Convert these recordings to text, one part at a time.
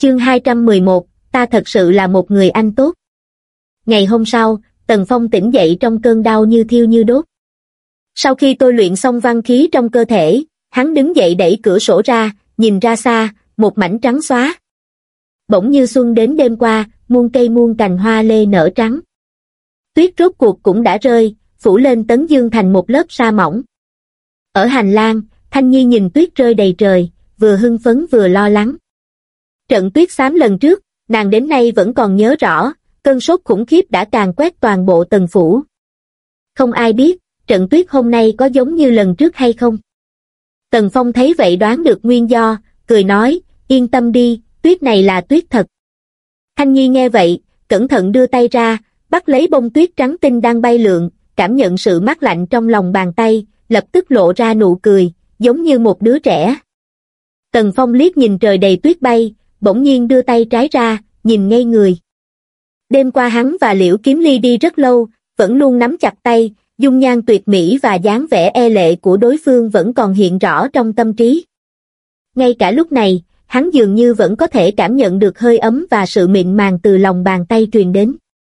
Chương 211, ta thật sự là một người anh tốt. Ngày hôm sau, Tần Phong tỉnh dậy trong cơn đau như thiêu như đốt. Sau khi tôi luyện xong văn khí trong cơ thể, hắn đứng dậy đẩy cửa sổ ra, nhìn ra xa, một mảnh trắng xóa. Bỗng như xuân đến đêm qua, muôn cây muôn cành hoa lê nở trắng. Tuyết rốt cuộc cũng đã rơi, phủ lên Tấn Dương thành một lớp sa mỏng. Ở hành lang, Thanh Nhi nhìn tuyết rơi đầy trời, vừa hưng phấn vừa lo lắng. Trận tuyết xám lần trước, nàng đến nay vẫn còn nhớ rõ, cơn sốt khủng khiếp đã càn quét toàn bộ Tần phủ. Không ai biết, trận tuyết hôm nay có giống như lần trước hay không. Tần Phong thấy vậy đoán được nguyên do, cười nói, yên tâm đi, tuyết này là tuyết thật. Thanh Nhi nghe vậy, cẩn thận đưa tay ra, bắt lấy bông tuyết trắng tinh đang bay lượn, cảm nhận sự mát lạnh trong lòng bàn tay, lập tức lộ ra nụ cười, giống như một đứa trẻ. Tần Phong liếc nhìn trời đầy tuyết bay, bỗng nhiên đưa tay trái ra, nhìn ngây người. Đêm qua hắn và Liễu Kiếm Ly đi rất lâu, vẫn luôn nắm chặt tay, dung nhan tuyệt mỹ và dáng vẻ e lệ của đối phương vẫn còn hiện rõ trong tâm trí. Ngay cả lúc này, hắn dường như vẫn có thể cảm nhận được hơi ấm và sự mịn màng từ lòng bàn tay truyền đến.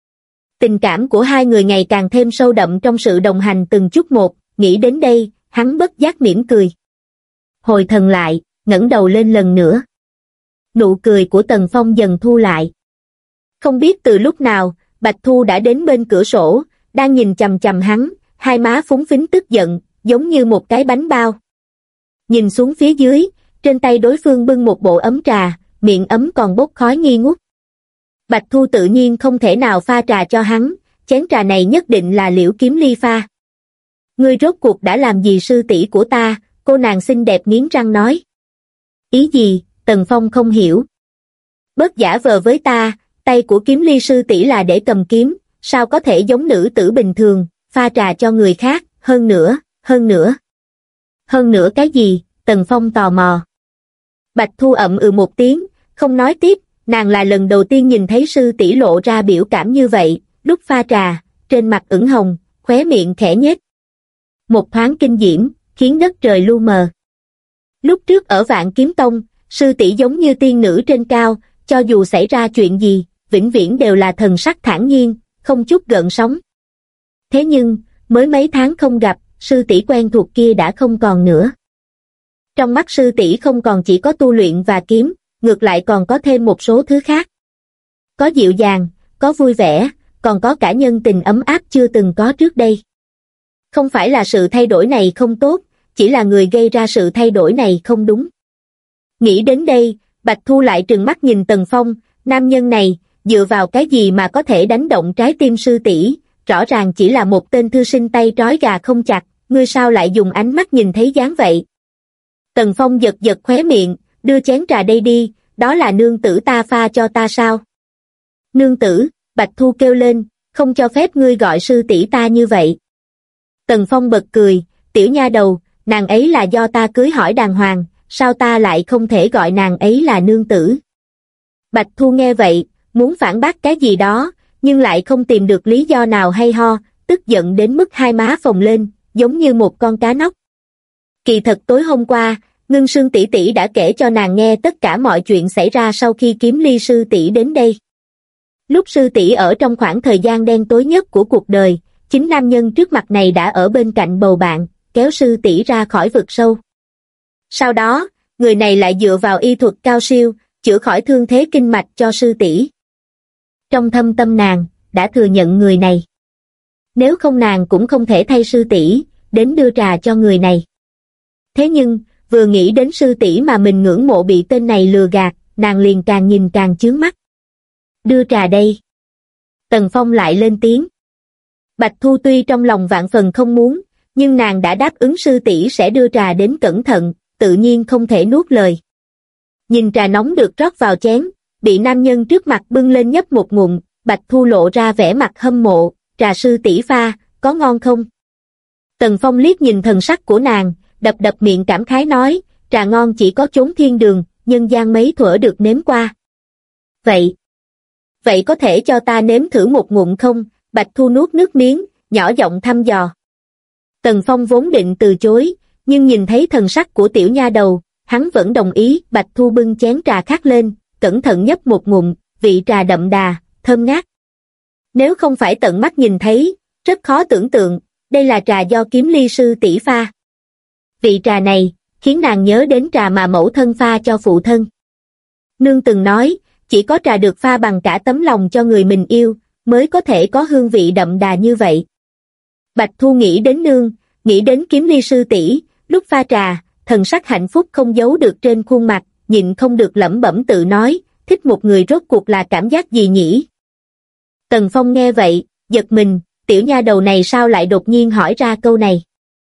Tình cảm của hai người ngày càng thêm sâu đậm trong sự đồng hành từng chút một, nghĩ đến đây, hắn bất giác mỉm cười. Hồi thần lại, ngẩng đầu lên lần nữa. Nụ cười của Tần Phong dần thu lại. Không biết từ lúc nào, Bạch Thu đã đến bên cửa sổ, đang nhìn chằm chằm hắn, hai má phúng phính tức giận, giống như một cái bánh bao. Nhìn xuống phía dưới, trên tay đối phương bưng một bộ ấm trà, miệng ấm còn bốc khói nghi ngút. Bạch Thu tự nhiên không thể nào pha trà cho hắn, chén trà này nhất định là Liễu Kiếm Ly pha. Ngươi rốt cuộc đã làm gì sư tỷ của ta? Cô nàng xinh đẹp nghiến răng nói. Ý gì? Tần Phong không hiểu. Bớt giả vờ với ta, tay của Kiếm Ly sư tỷ là để cầm kiếm, sao có thể giống nữ tử bình thường, pha trà cho người khác, hơn nữa. Hơn nữa cái gì? Tần Phong tò mò. Bạch Thu ậm một tiếng, không nói tiếp, nàng là lần đầu tiên nhìn thấy sư tỷ lộ ra biểu cảm như vậy, lúc pha trà, trên mặt ửng hồng, khóe miệng khẽ nhếch. Một thoáng kinh diễm, khiến đất trời lu mờ. Lúc trước ở Vạn Kiếm Tông, sư tỷ giống như tiên nữ trên cao, cho dù xảy ra chuyện gì, vĩnh viễn đều là thần sắc thản nhiên, không chút gợn sóng. Thế nhưng, mới mấy tháng không gặp, sư tỷ quen thuộc kia đã không còn nữa. Trong mắt sư tỷ không còn chỉ có tu luyện và kiếm, ngược lại còn có thêm một số thứ khác. Có dịu dàng, có vui vẻ, còn có cả nhân tình ấm áp chưa từng có trước đây. Không phải là sự thay đổi này không tốt, chỉ là người gây ra sự thay đổi này không đúng. Nghĩ đến đây, Bạch Thu lại trừng mắt nhìn Tần Phong, nam nhân này, dựa vào cái gì mà có thể đánh động trái tim sư tỷ, rõ ràng chỉ là một tên thư sinh tay trói gà không chặt, ngươi sao lại dùng ánh mắt nhìn thấy dáng vậy? Tần Phong giật giật khóe miệng, đưa chén trà đây đi, đó là nương tử ta pha cho ta sao? Nương tử, Bạch Thu kêu lên, không cho phép ngươi gọi sư tỷ ta như vậy. Tần Phong bật cười, tiểu nha đầu, nàng ấy là do ta cưới hỏi đàng hoàng, sao ta lại không thể gọi nàng ấy là nương tử? Bạch Thu nghe vậy, muốn phản bác cái gì đó, nhưng lại không tìm được lý do nào hay ho, tức giận đến mức hai má phồng lên, giống như một con cá nóc. Kỳ thật tối hôm qua, Ngân Sương tỷ tỷ đã kể cho nàng nghe tất cả mọi chuyện xảy ra sau khi Kiếm Ly sư tỷ đến đây. Lúc sư tỷ ở trong khoảng thời gian đen tối nhất của cuộc đời, chính nam nhân trước mặt này đã ở bên cạnh bầu bạn, kéo sư tỷ ra khỏi vực sâu. Sau đó, người này lại dựa vào y thuật cao siêu, chữa khỏi thương thế kinh mạch cho sư tỷ. Trong thâm tâm nàng, đã thừa nhận người này. Nếu không nàng cũng không thể thay sư tỷ đến đưa trà cho người này. Thế nhưng, vừa nghĩ đến sư tỷ mà mình ngưỡng mộ bị tên này lừa gạt, nàng liền càng nhìn càng chướng mắt. Đưa trà đây. Tần Phong lại lên tiếng. Bạch Thu tuy trong lòng vạn phần không muốn, nhưng nàng đã đáp ứng sư tỷ sẽ đưa trà đến cẩn thận, tự nhiên không thể nuốt lời. Nhìn trà nóng được rót vào chén, bị nam nhân trước mặt bưng lên nhấp một ngụm, Bạch Thu lộ ra vẻ mặt hâm mộ, trà sư tỷ pha, có ngon không? Tần Phong liếc nhìn thần sắc của nàng, đập đập miệng cảm khái nói, trà ngon chỉ có chốn thiên đường, nhân gian mấy thuở được nếm qua. Vậy có thể cho ta nếm thử một ngụm không? Bạch Thu nuốt nước miếng, nhỏ giọng thăm dò. Tần Phong vốn định từ chối, nhưng nhìn thấy thần sắc của tiểu nha đầu, hắn vẫn đồng ý. Bạch Thu bưng chén trà khác lên, cẩn thận nhấp một ngụm, vị trà đậm đà, thơm ngát. Nếu không phải tận mắt nhìn thấy, rất khó tưởng tượng, đây là trà do Kiếm Ly sư tỷ pha. Vị trà này, khiến nàng nhớ đến trà mà mẫu thân pha cho phụ thân. Nương từng nói, chỉ có trà được pha bằng cả tấm lòng cho người mình yêu, mới có thể có hương vị đậm đà như vậy. Bạch Thu nghĩ đến nương, nghĩ đến Kiếm Ly sư tỷ, lúc pha trà, thần sắc hạnh phúc không giấu được trên khuôn mặt, nhịn không được lẩm bẩm tự nói, thích một người rốt cuộc là cảm giác gì nhỉ? Tần Phong nghe vậy, giật mình, tiểu nha đầu này sao lại đột nhiên hỏi ra câu này?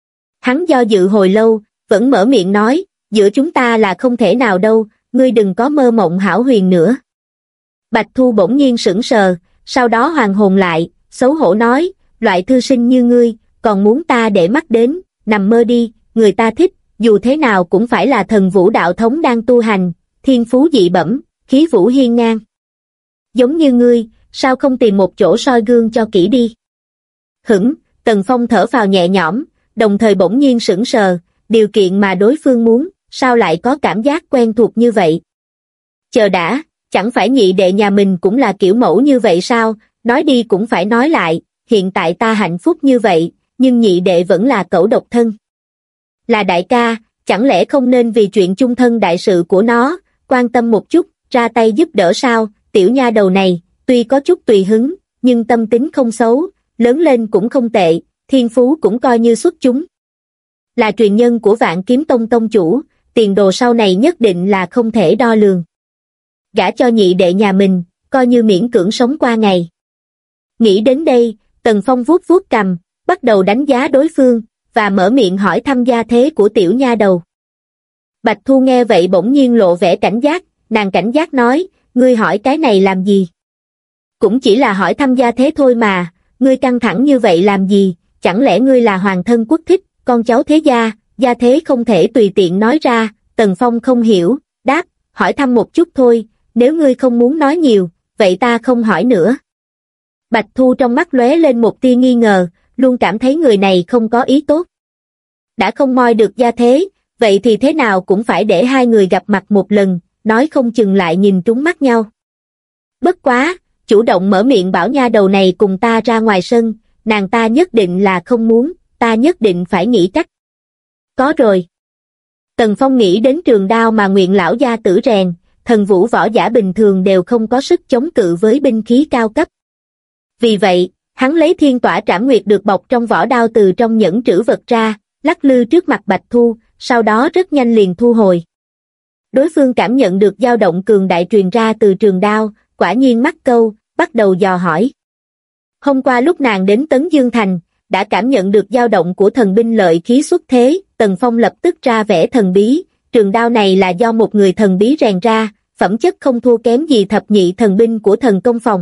Hắn do dự hồi lâu, vẫn mở miệng nói, giữa chúng ta là không thể nào đâu, ngươi đừng có mơ mộng hão huyền nữa. Bạch Thu bỗng nhiên sững sờ, sau đó hoàn hồn lại, xấu hổ nói, loại thư sinh như ngươi, còn muốn ta để mắt đến, nằm mơ đi, người ta thích, dù thế nào cũng phải là thần vũ đạo thống đang tu hành, thiên phú dị bẩm, khí vũ hiên ngang. Giống như ngươi, sao không tìm một chỗ soi gương cho kỹ đi? Hửng, Tần Phong thở phào nhẹ nhõm, đồng thời bỗng nhiên sững sờ, điều kiện mà đối phương muốn, sao lại có cảm giác quen thuộc như vậy? Chờ đã, chẳng phải nhị đệ nhà mình cũng là kiểu mẫu như vậy sao, nói đi cũng phải nói lại, hiện tại ta hạnh phúc như vậy, nhưng nhị đệ vẫn là cẩu độc thân. Là đại ca, chẳng lẽ không nên vì chuyện chung thân đại sự của nó, quan tâm một chút, ra tay giúp đỡ sao? Tiểu nha đầu này, tuy có chút tùy hứng, nhưng tâm tính không xấu, lớn lên cũng không tệ, thiên phú cũng coi như xuất chúng. Là truyền nhân của Vạn Kiếm Tông tông chủ, tiền đồ sau này nhất định là không thể đo lường. Gả cho nhị đệ nhà mình, coi như miễn cưỡng sống qua ngày. Nghĩ đến đây, Tần Phong vuốt vuốt cằm, bắt đầu đánh giá đối phương, và mở miệng hỏi thăm gia thế của tiểu nha đầu. Bạch Thu nghe vậy bỗng nhiên lộ vẻ cảnh giác, nàng cảnh giác nói, ngươi hỏi cái này làm gì? Cũng chỉ là hỏi thăm gia thế thôi mà, ngươi căng thẳng như vậy làm gì, chẳng lẽ ngươi là hoàng thân quốc thích, con cháu thế gia thế không thể tùy tiện nói ra. Tần Phong không hiểu, đáp, hỏi thăm một chút thôi, nếu ngươi không muốn nói nhiều, vậy ta không hỏi nữa. Bạch Thu trong mắt lóe lên một tia nghi ngờ, luôn cảm thấy người này không có ý tốt. Đã không moi được gia thế, vậy thì thế nào cũng phải để hai người gặp mặt một lần, nói không chừng lại nhìn trúng mắt nhau. Bất quá, chủ động mở miệng bảo nha đầu này cùng ta ra ngoài sân, nàng ta nhất định là không muốn, ta nhất định phải nghĩ cách. Có rồi. Tần Phong nghĩ đến trường đao mà Nguyện lão gia tử rèn, thần vũ võ giả bình thường đều không có sức chống cự với binh khí cao cấp. Vì vậy, hắn lấy thiên tỏa trảm nguyệt được bọc trong vỏ đao từ trong nhẫn trữ vật ra, lắc lư trước mặt Bạch Thu, sau đó rất nhanh liền thu hồi. Đối phương cảm nhận được dao động cường đại truyền ra từ trường đao, quả nhiên mắc câu, bắt đầu dò hỏi. Hôm qua lúc nàng đến Tấn Dương Thành, đã cảm nhận được dao động của thần binh lợi khí xuất thế, Tần Phong lập tức ra vẻ thần bí, trường đao này là do một người thần bí rèn ra, phẩm chất không thua kém gì thập nhị thần binh của thần công phòng.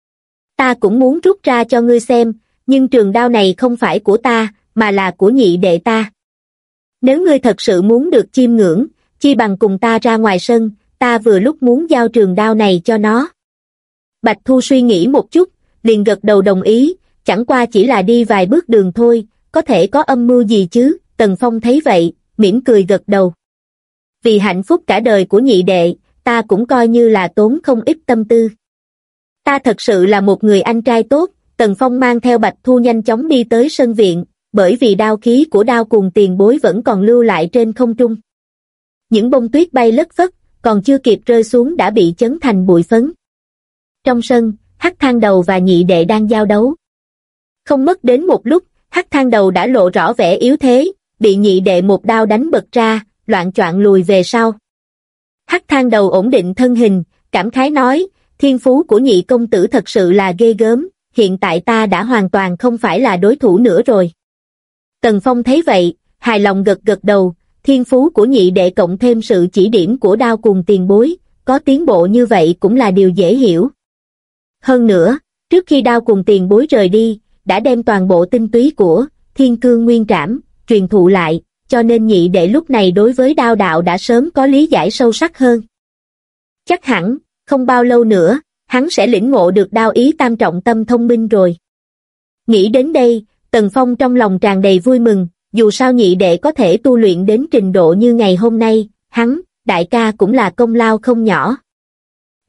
Ta cũng muốn rút ra cho ngươi xem, nhưng trường đao này không phải của ta, mà là của nhị đệ ta. Nếu ngươi thật sự muốn được chiêm ngưỡng, chi bằng cùng ta ra ngoài sân, ta vừa lúc muốn giao trường đao này cho nó. Bạch Thu suy nghĩ một chút, liền gật đầu đồng ý, chẳng qua chỉ là đi vài bước đường thôi, có thể có âm mưu gì chứ? Tần Phong thấy vậy, mỉm cười gật đầu. Vì hạnh phúc cả đời của nhị đệ, ta cũng coi như là tốn không ít tâm tư. Ta thật sự là một người anh trai tốt. Tần Phong mang theo Bạch Thu nhanh chóng đi tới sân viện, bởi vì đao khí của Đao Cuồng tiền bối vẫn còn lưu lại trên không trung. Những bông tuyết bay lất phất, còn chưa kịp rơi xuống đã bị chấn thành bụi phấn. Trong sân, Hắc Thang Đầu và nhị đệ đang giao đấu. Không mất đến một lúc, Hắc Thang Đầu đã lộ rõ vẻ yếu thế, bị nhị đệ một đao đánh bật ra, loạng choạng lùi về sau. Hắc Thang Đầu ổn định thân hình, cảm khái nói, thiên phú của nhị công tử thật sự là ghê gớm, hiện tại ta đã hoàn toàn không phải là đối thủ nữa rồi. Tần Phong thấy vậy, hài lòng gật gật đầu, thiên phú của nhị đệ cộng thêm sự chỉ điểm của Đao Cuồng tiền bối, có tiến bộ như vậy cũng là điều dễ hiểu. Hơn nữa, trước khi Đao Cuồng tiền bối rời đi, đã đem toàn bộ tinh túy của Thiên Cương Nguyên Trảm truyền thụ lại, cho nên nhị đệ lúc này đối với đao đạo đã sớm có lý giải sâu sắc hơn. Chắc hẳn, không bao lâu nữa, hắn sẽ lĩnh ngộ được đao ý tam trọng tâm thông minh rồi. Nghĩ đến đây, Tần Phong trong lòng tràn đầy vui mừng, dù sao nhị đệ có thể tu luyện đến trình độ như ngày hôm nay, hắn, đại ca cũng là công lao không nhỏ.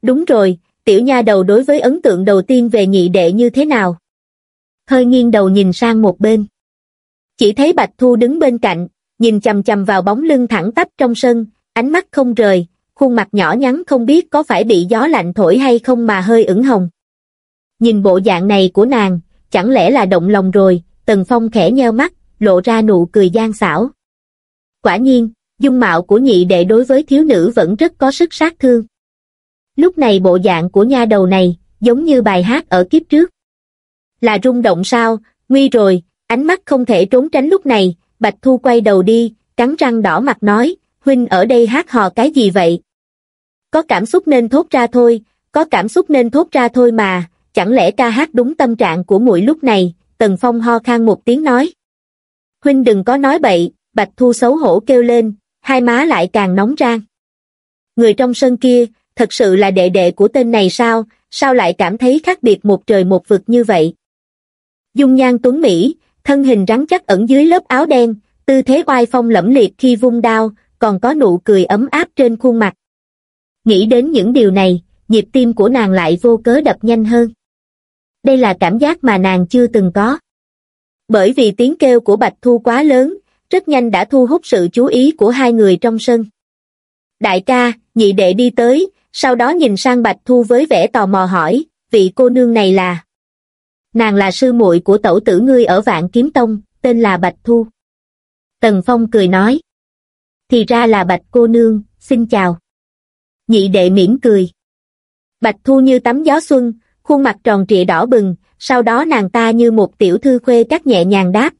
Đúng rồi, tiểu nha đầu đối với ấn tượng đầu tiên về nhị đệ như thế nào? Hơi nghiêng đầu nhìn sang một bên. Chỉ thấy Bạch Thu đứng bên cạnh, nhìn chằm chằm vào bóng lưng thẳng tắp trong sân, ánh mắt không rời, khuôn mặt nhỏ nhắn không biết có phải bị gió lạnh thổi hay không mà hơi ửng hồng. Nhìn bộ dạng này của nàng, chẳng lẽ là động lòng rồi? Tần Phong khẽ nheo mắt, lộ ra nụ cười gian xảo. Quả nhiên, dung mạo của nhị đệ đối với thiếu nữ vẫn rất có sức sát thương. Lúc này bộ dạng của nha đầu này, giống như bài hát ở kiếp trước. Là rung động sao? Nguy rồi, ánh mắt không thể trốn tránh lúc này. Bạch Thu quay đầu đi, cắn răng đỏ mặt nói, huynh ở đây hát hò cái gì vậy? Có cảm xúc nên thốt ra thôi, có cảm xúc nên thốt ra thôi mà, chẳng lẽ ca hát đúng tâm trạng của muội lúc này? Tần Phong ho khan một tiếng nói. Huynh đừng có nói bậy, Bạch Thu xấu hổ kêu lên, hai má lại càng nóng rang. Người trong sân kia, thật sự là đệ đệ của tên này sao? Sao lại cảm thấy khác biệt một trời một vực như vậy? Dung nhan tuấn mỹ, thân hình rắn chắc ẩn dưới lớp áo đen, tư thế oai phong lẫm liệt khi vung đao, còn có nụ cười ấm áp trên khuôn mặt. Nghĩ đến những điều này, nhịp tim của nàng lại vô cớ đập nhanh hơn. Đây là cảm giác mà nàng chưa từng có. Bởi vì tiếng kêu của Bạch Thu quá lớn, rất nhanh đã thu hút sự chú ý của hai người trong sân. Đại ca, nhị đệ đi tới, sau đó nhìn sang Bạch Thu với vẻ tò mò hỏi, vị cô nương này là? Nàng là sư muội của tẩu tử ngươi ở Vạn Kiếm Tông, tên là Bạch Thu. Tần Phong cười nói. Thì ra là Bạch cô nương, xin chào. Nhị đệ mỉm cười. Bạch Thu như tắm gió xuân, khuôn mặt tròn trịa đỏ bừng, sau đó nàng ta như một tiểu thư khuê các nhẹ nhàng đáp,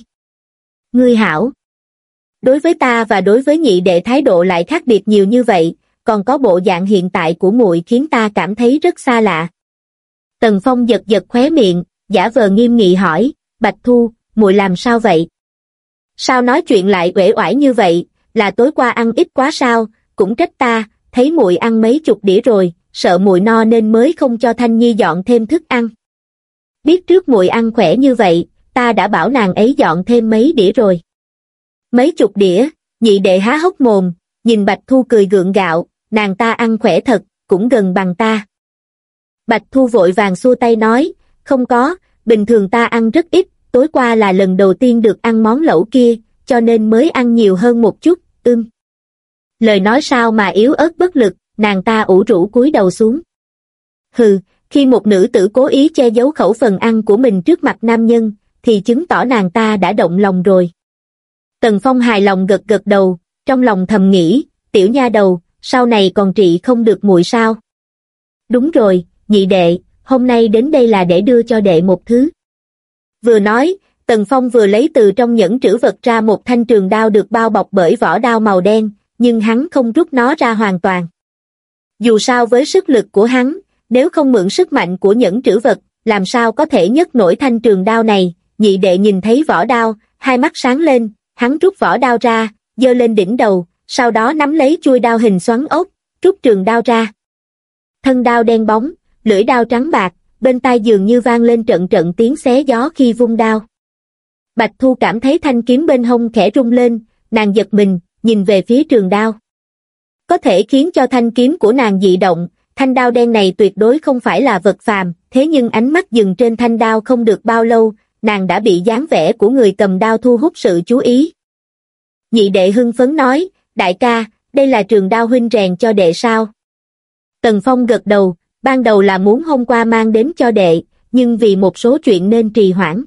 ngươi hảo. Đối với ta và đối với nhị đệ thái độ lại khác biệt nhiều như vậy, còn có bộ dạng hiện tại của muội khiến ta cảm thấy rất xa lạ. Tần Phong giật giật khóe miệng, giả vờ nghiêm nghị hỏi, Bạch Thu, muội làm sao vậy? Sao nói chuyện lại uể oải như vậy, là tối qua ăn ít quá sao? Cũng trách ta, thấy muội ăn mấy chục đĩa rồi, sợ muội no nên mới không cho Thanh Nhi dọn thêm thức ăn. Biết trước muội ăn khỏe như vậy, ta đã bảo nàng ấy dọn thêm mấy đĩa rồi. Mấy chục đĩa? Nhị đệ há hốc mồm, nhìn Bạch Thu cười gượng gạo, nàng ta ăn khỏe thật, cũng gần bằng ta. Bạch Thu vội vàng xua tay nói, không có, bình thường ta ăn rất ít, tối qua là lần đầu tiên được ăn món lẩu kia, cho nên mới ăn nhiều hơn một chút, Lời nói sao mà yếu ớt bất lực, nàng ta ủ rũ cúi đầu xuống. Hừ, khi một nữ tử cố ý che giấu khẩu phần ăn của mình trước mặt nam nhân, thì chứng tỏ nàng ta đã động lòng rồi. Tần Phong hài lòng gật gật đầu, trong lòng thầm nghĩ, tiểu nha đầu, sau này còn trị không được muội sao? Đúng rồi, nhị đệ, hôm nay đến đây là để đưa cho đệ một thứ. Vừa nói, Tần Phong vừa lấy từ trong nhẫn trữ vật ra một thanh trường đao được bao bọc bởi vỏ đao màu đen, nhưng hắn không rút nó ra hoàn toàn. Dù sao với sức lực của hắn, nếu không mượn sức mạnh của nhẫn trữ vật, làm sao có thể nhấc nổi thanh trường đao này? Nhị đệ nhìn thấy vỏ đao, hai mắt sáng lên, hắn rút vỏ đao ra, giơ lên đỉnh đầu, sau đó nắm lấy chuôi đao hình xoắn ốc, rút trường đao ra. Thân đao đen bóng, lưỡi đao trắng bạc, bên tai dường như vang lên trận trận tiếng xé gió khi vung đao. Bạch Thu cảm thấy thanh kiếm bên hông khẽ rung lên, nàng giật mình, nhìn về phía trường đao. Có thể khiến cho thanh kiếm của nàng dị động, thanh đao đen này tuyệt đối không phải là vật phàm, thế nhưng ánh mắt dừng trên thanh đao không được bao lâu, nàng đã bị dáng vẻ của người cầm đao thu hút sự chú ý. Nhị đệ hưng phấn nói, đại ca, đây là trường đao huynh rèn cho đệ sao? Tần Phong gật đầu, ban đầu là muốn hôm qua mang đến cho đệ, nhưng vì một số chuyện nên trì hoãn.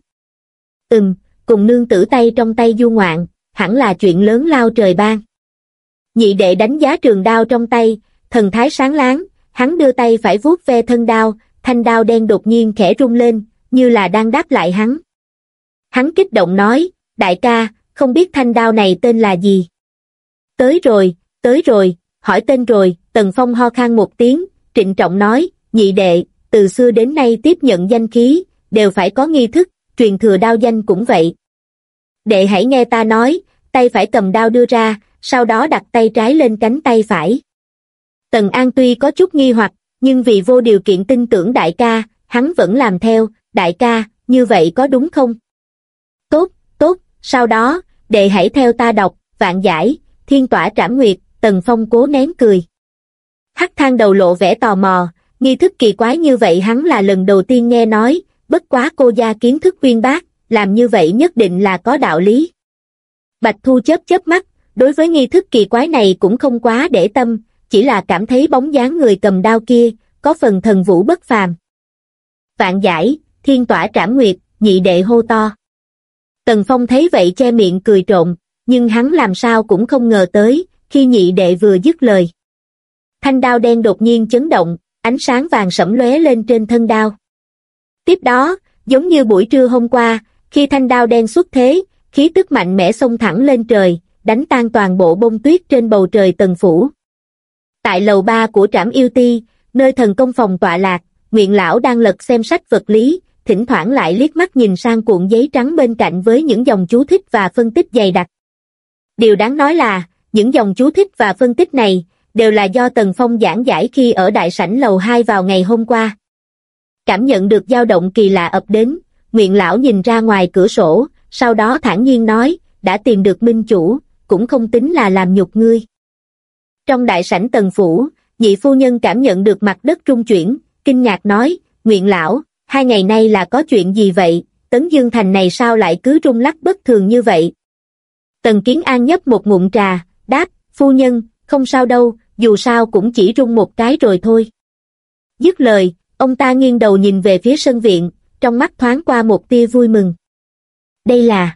Cùng nương tử tay trong tay du ngoạn, hẳn là chuyện lớn lao trời ban. Nhị đệ đánh giá trường đao trong tay, thần thái sáng láng, hắn đưa tay phải vuốt ve thân đao, thanh đao đen đột nhiên khẽ rung lên, như là đang đáp lại hắn. Hắn kích động nói, đại ca, không biết thanh đao này tên là gì? Tới rồi, hỏi tên rồi. Tần Phong ho khan một tiếng, trịnh trọng nói, nhị đệ, từ xưa đến nay tiếp nhận danh khí, đều phải có nghi thức, truyền thừa đao danh cũng vậy. Đệ hãy nghe ta nói, tay phải cầm đao đưa ra, sau đó đặt tay trái lên cánh tay phải. Tần An tuy có chút nghi hoặc, nhưng vì vô điều kiện tin tưởng đại ca, hắn vẫn làm theo. Đại ca, như vậy có đúng không? Tốt, sau đó, đệ hãy theo ta đọc, vạn giải, thiên tỏa trảm nguyệt. Tần Phong cố nén cười. Hắc Thang đầu lộ vẻ tò mò, nghi thức kỳ quái như vậy hắn là lần đầu tiên nghe nói, bất quá cô gia kiến thức uyên bác, làm như vậy nhất định là có đạo lý. Bạch Thu chớp chớp mắt, đối với nghi thức kỳ quái này cũng không quá để tâm, chỉ là cảm thấy bóng dáng người cầm đao kia, có phần thần vũ bất phàm. Vạn giải, thiên tỏa trảm nguyệt, nhị đệ hô to. Tần Phong thấy vậy che miệng cười trộm, nhưng hắn làm sao cũng không ngờ tới, khi nhị đệ vừa dứt lời. Thanh đao đen đột nhiên chấn động, ánh sáng vàng sẫm lóe lên trên thân đao. Tiếp đó, giống như buổi trưa hôm qua, khi thanh đao đen xuất thế, khí tức mạnh mẽ xông thẳng lên trời, đánh tan toàn bộ bông tuyết trên bầu trời Tần phủ. Tại lầu 3 của Trảm Yêu Ti, nơi thần công phòng tọa lạc, Nguyện lão đang lật xem sách vật lý, thỉnh thoảng lại liếc mắt nhìn sang cuộn giấy trắng bên cạnh với những dòng chú thích và phân tích dày đặc. Điều đáng nói là, những dòng chú thích và phân tích này đều là do Tần Phong giảng giải khi ở đại sảnh lầu 2 vào ngày hôm qua. Cảm nhận được dao động kỳ lạ ập đến, Nguyện lão nhìn ra ngoài cửa sổ, sau đó thản nhiên nói, đã tìm được minh chủ, cũng không tính là làm nhục ngươi. Trong đại sảnh Tần phủ, nhị phu nhân cảm nhận được mặt đất rung chuyển, kinh ngạc nói, Nguyện lão, 2 ngày nay là có chuyện gì vậy, Tấn Dương Thành này sao lại cứ rung lắc bất thường như vậy? Tần Kiến An nhấp một ngụm trà, đáp, phu nhân, không sao đâu, dù sao cũng chỉ rung một cái rồi thôi. Dứt lời, ông ta nghiêng đầu nhìn về phía sân viện, trong mắt thoáng qua một tia vui mừng. Đây là...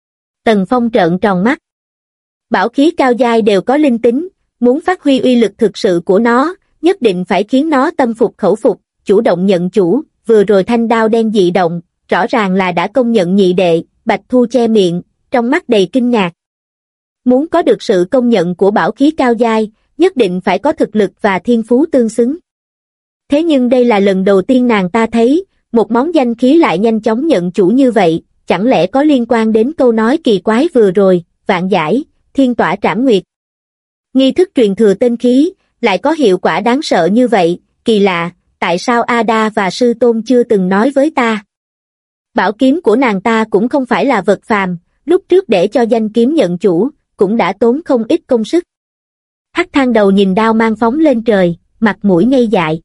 Tần Phong trợn tròn mắt. Bảo khí cao giai đều có linh tính, muốn phát huy uy lực thực sự của nó, nhất định phải khiến nó tâm phục khẩu phục, chủ động nhận chủ, vừa rồi thanh đao đen dị động, rõ ràng là đã công nhận nhị đệ, Bạch Thu che miệng, trong mắt đầy kinh ngạc. Muốn có được sự công nhận của bảo khí cao giai, nhất định phải có thực lực và thiên phú tương xứng. Thế nhưng đây là lần đầu tiên nàng ta thấy, một món danh khí lại nhanh chóng nhận chủ như vậy, chẳng lẽ có liên quan đến câu nói kỳ quái vừa rồi, vạn giải, thiên tỏa trảm nguyệt. Nghi thức truyền thừa tên khí, lại có hiệu quả đáng sợ như vậy, kỳ lạ, tại sao Ada và sư tôn chưa từng nói với ta? Bảo kiếm của nàng ta cũng không phải là vật phàm, lúc trước để cho danh kiếm nhận chủ, cũng đã tốn không ít công sức. Hắc Thang đầu nhìn đao mang phóng lên trời, mặt mũi ngây dại.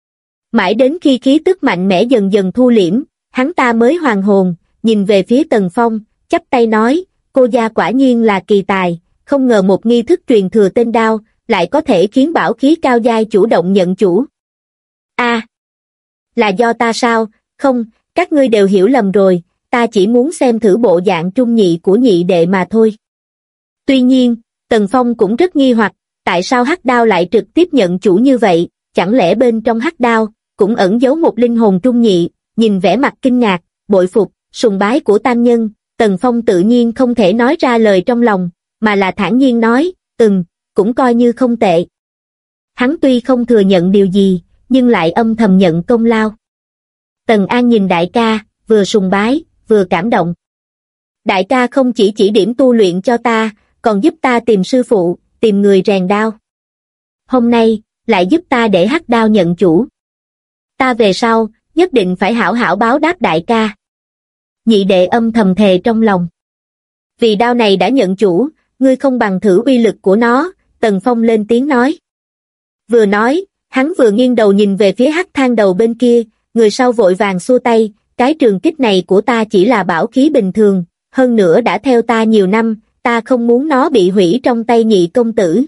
Mãi đến khi khí tức mạnh mẽ dần dần thu liễm, hắn ta mới hoàn hồn, nhìn về phía Tần Phong, chắp tay nói, cô gia quả nhiên là kỳ tài, không ngờ một nghi thức truyền thừa tên đao, lại có thể khiến bảo khí cao giai chủ động nhận chủ. Là do ta sao? Không, các ngươi đều hiểu lầm rồi, ta chỉ muốn xem thử bộ dạng trung nhị của nhị đệ mà thôi. Tuy nhiên, Tần Phong cũng rất nghi hoặc, tại sao hắc đao lại trực tiếp nhận chủ như vậy, chẳng lẽ bên trong hắc đao cũng ẩn giấu một linh hồn trung nhị, nhìn vẻ mặt kinh ngạc, bội phục, sùng bái của tam nhân, Tần Phong tự nhiên không thể nói ra lời trong lòng, mà là thản nhiên nói, cũng coi như không tệ. Hắn tuy không thừa nhận điều gì, nhưng lại âm thầm nhận công lao. Tần An nhìn đại ca, vừa sùng bái, vừa cảm động. Đại ca không chỉ điểm tu luyện cho ta, còn giúp ta tìm sư phụ, tìm người rèn đao. Hôm nay, lại giúp ta để hắc đao nhận chủ. Ta về sau, nhất định phải hảo hảo báo đáp đại ca. Nhị đệ âm thầm thề trong lòng. Vì đao này đã nhận chủ, ngươi không bằng thử uy lực của nó, Tần Phong lên tiếng nói. Vừa nói, hắn vừa nghiêng đầu nhìn về phía Hắc Thang đầu bên kia, người sau vội vàng xua tay, cái trường kích này của ta chỉ là bảo khí bình thường, hơn nữa đã theo ta nhiều năm, ta không muốn nó bị hủy trong tay nhị công tử.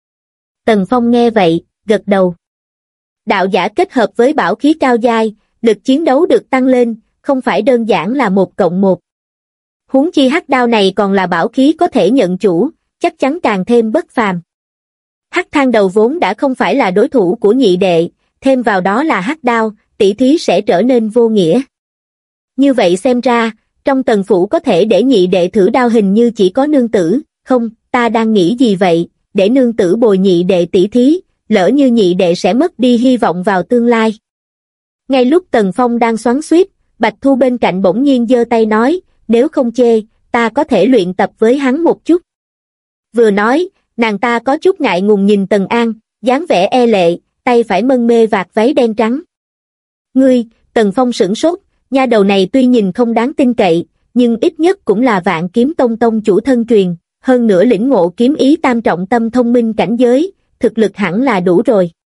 Tần Phong nghe vậy, gật đầu. Đạo giả kết hợp với bảo khí cao giai, lực chiến đấu được tăng lên, không phải đơn giản là 1+1. Huống chi hắc đao này còn là bảo khí có thể nhận chủ, chắc chắn càng thêm bất phàm. Hắc Thang đầu vốn đã không phải là đối thủ của nhị đệ, thêm vào đó là hắc đao, tỷ thí sẽ trở nên vô nghĩa. Như vậy xem ra, trong Tần phủ có thể để nhị đệ thử đao hình như chỉ có nương tử, không, ta đang nghĩ gì vậy, để nương tử bồi nhị đệ tỷ thí, lỡ như nhị đệ sẽ mất đi hy vọng vào tương lai. Ngay lúc Tần Phong đang xoắn xuýt, Bạch Thu bên cạnh bỗng nhiên giơ tay nói, nếu không chê, ta có thể luyện tập với hắn một chút. Vừa nói, nàng ta có chút ngại ngùng nhìn Tần An, dáng vẻ e lệ, tay phải mân mê vạt váy đen trắng. Ngươi, Tần Phong sửng sốt, nha đầu này tuy nhìn không đáng tin cậy, nhưng ít nhất cũng là Vạn Kiếm Tông tông chủ thân truyền, hơn nữa lĩnh ngộ kiếm ý tam trọng tâm thông minh cảnh giới, thực lực hẳn là đủ rồi.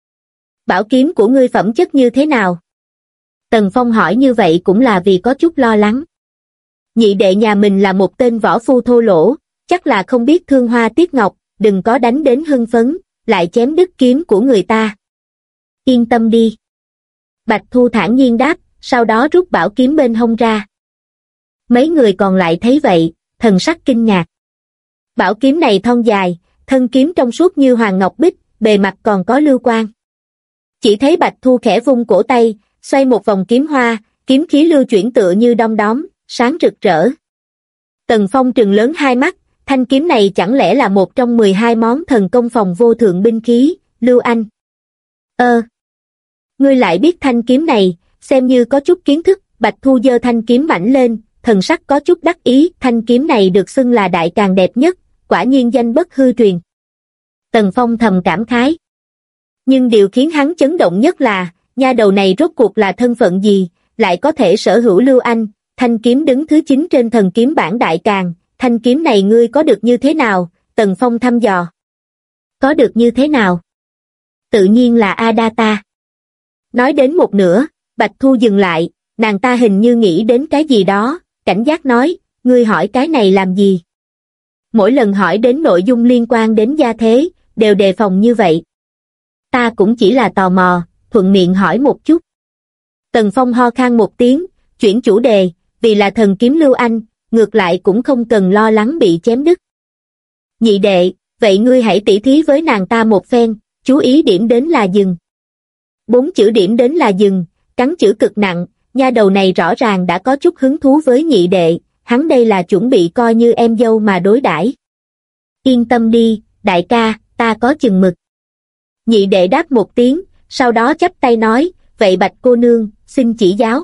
Bảo kiếm của ngươi phẩm chất như thế nào? Tần Phong hỏi như vậy cũng là vì có chút lo lắng. Nhị đệ nhà mình là một tên võ phu thô lỗ, chắc là không biết thương hoa tiếc ngọc, đừng có đánh đến hưng phấn, lại chém đứt kiếm của người ta. Yên tâm đi. Bạch Thu thản nhiên đáp, sau đó rút bảo kiếm bên hông ra. Mấy người còn lại thấy vậy, thần sắc kinh ngạc. Bảo kiếm này thon dài, thân kiếm trong suốt như hoàng ngọc bích, bề mặt còn có lưu quang. Chỉ thấy Bạch Thu khẽ vung cổ tay, xoay một vòng kiếm hoa, kiếm khí lưu chuyển tựa như đom đóm, sáng rực rỡ. Tần Phong trừng lớn hai mắt, thanh kiếm này chẳng lẽ là một trong 12 món thần công phòng vô thượng binh khí, Lưu Anh. Ngươi lại biết thanh kiếm này, xem như có chút kiến thức. Bạch Thu giơ thanh kiếm mảnh lên, thần sắc có chút đắc ý, thanh kiếm này được xưng là đại càng đẹp nhất, quả nhiên danh bất hư truyền. Tần Phong thầm cảm khái. Nhưng điều khiến hắn chấn động nhất là, nha đầu này rốt cuộc là thân phận gì, lại có thể sở hữu Lưu Anh, thanh kiếm đứng thứ 9 trên thần kiếm bảng đại càng, thanh kiếm này ngươi có được như thế nào? Tần Phong thăm dò. Có được như thế nào? Tự nhiên là Adata. Nói đến một nửa, Bạch Thu dừng lại, nàng ta hình như nghĩ đến cái gì đó, cảnh giác nói, ngươi hỏi cái này làm gì? Mỗi lần hỏi đến nội dung liên quan đến gia thế, đều đề phòng như vậy. Ta cũng chỉ là tò mò, thuận miệng hỏi một chút. Tần Phong ho khan một tiếng, chuyển chủ đề, vì là thần kiếm Lưu Anh, ngược lại cũng không cần lo lắng bị chém đứt. Nhị đệ, vậy ngươi hãy tỉ thí với nàng ta một phen, chú ý điểm đến là dừng. 4 chữ điểm đến là dừng, cắn chữ cực nặng, nha đầu này rõ ràng đã có chút hứng thú với nhị đệ, hắn đây là chuẩn bị coi như em dâu mà đối đãi. Yên tâm đi, đại ca, ta có chừng mực. Nhị đệ đáp một tiếng, sau đó chắp tay nói, vậy Bạch cô nương, xin chỉ giáo.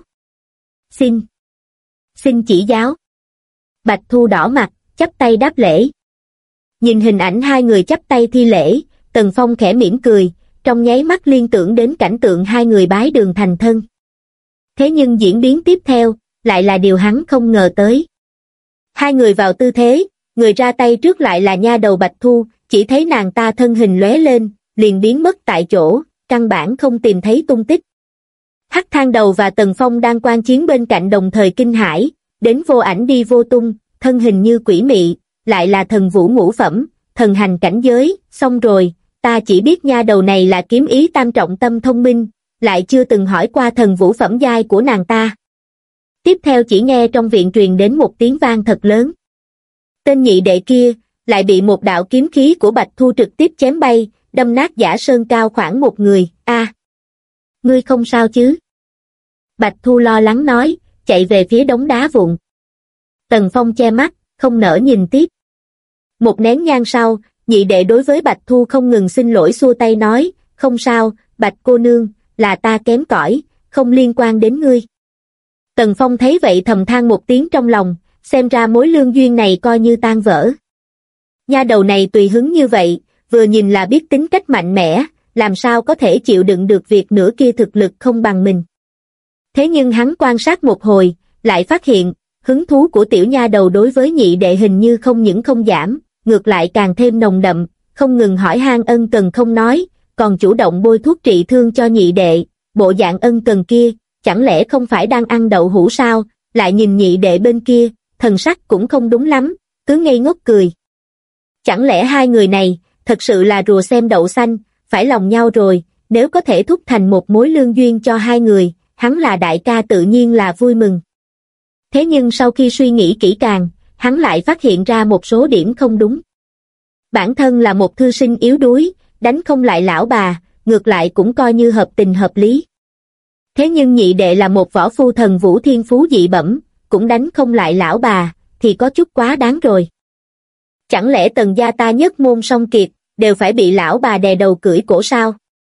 Xin chỉ giáo. Bạch Thu đỏ mặt, chắp tay đáp lễ. Nhìn hình ảnh hai người chắp tay thi lễ, Tần Phong khẽ mỉm cười, trong nháy mắt liên tưởng đến cảnh tượng hai người bái đường thành thân. Thế nhưng diễn biến tiếp theo, lại là điều hắn không ngờ tới. Hai người vào tư thế, người ra tay trước lại là nha đầu Bạch Thu, chỉ thấy nàng ta thân hình lóe lên, liền biến mất tại chỗ, căn bản không tìm thấy tung tích. Hắc Thang Đầu và Tần Phong đang quan chiến bên cạnh đồng thời kinh hãi, đến vô ảnh đi vô tung, thân hình như quỷ mị, lại là thần vũ ngũ phẩm, thần hành cảnh giới, xong rồi, ta chỉ biết nha đầu này là kiếm ý tam trọng tâm thông minh, lại chưa từng hỏi qua thần vũ phẩm giai của nàng ta. Tiếp theo chỉ nghe trong viện truyền đến một tiếng vang thật lớn. Tên nhị đệ kia, lại bị một đạo kiếm khí của Bạch Thu trực tiếp chém bay, đâm nát giả sơn cao khoảng một người, ngươi không sao chứ? Bạch Thu lo lắng nói, chạy về phía đống đá vụn. Tần Phong che mắt, không nỡ nhìn tiếp. Một nén nhang sau, nhị đệ đối với Bạch Thu không ngừng xin lỗi xua tay nói, không sao, Bạch cô nương, là ta kém cỏi, không liên quan đến ngươi. Tần Phong thấy vậy thầm than một tiếng trong lòng, xem ra mối lương duyên này coi như tan vỡ. Nha đầu này tùy hứng như vậy, vừa nhìn là biết tính cách mạnh mẽ, làm sao có thể chịu đựng được việc nửa kia thực lực không bằng mình. Thế nhưng hắn quan sát một hồi, lại phát hiện, hứng thú của tiểu nha đầu đối với nhị đệ hình như không những không giảm, ngược lại càng thêm nồng đậm, không ngừng hỏi han ân cần không nói, còn chủ động bôi thuốc trị thương cho nhị đệ, bộ dạng ân cần kia, chẳng lẽ không phải đang ăn đậu hũ sao? Lại nhìn nhị đệ bên kia, thần sắc cũng không đúng lắm, cứ ngây ngốc cười. Chẳng lẽ hai người này, thật sự là rùa xem đậu xanh, phải lòng nhau rồi, nếu có thể thúc thành một mối lương duyên cho hai người, hắn là đại ca tự nhiên là vui mừng. Thế nhưng sau khi suy nghĩ kỹ càng, hắn lại phát hiện ra một số điểm không đúng. Bản thân là một thư sinh yếu đuối, đánh không lại lão bà, ngược lại cũng coi như hợp tình hợp lý. Thế nhưng nhị đệ là một võ phu thần vũ thiên phú dị bẩm, cũng đánh không lại lão bà, thì có chút quá đáng rồi. Chẳng lẽ Tần gia ta nhất môn song kiệt, đều phải bị lão bà đè đầu cưỡi cổ sao?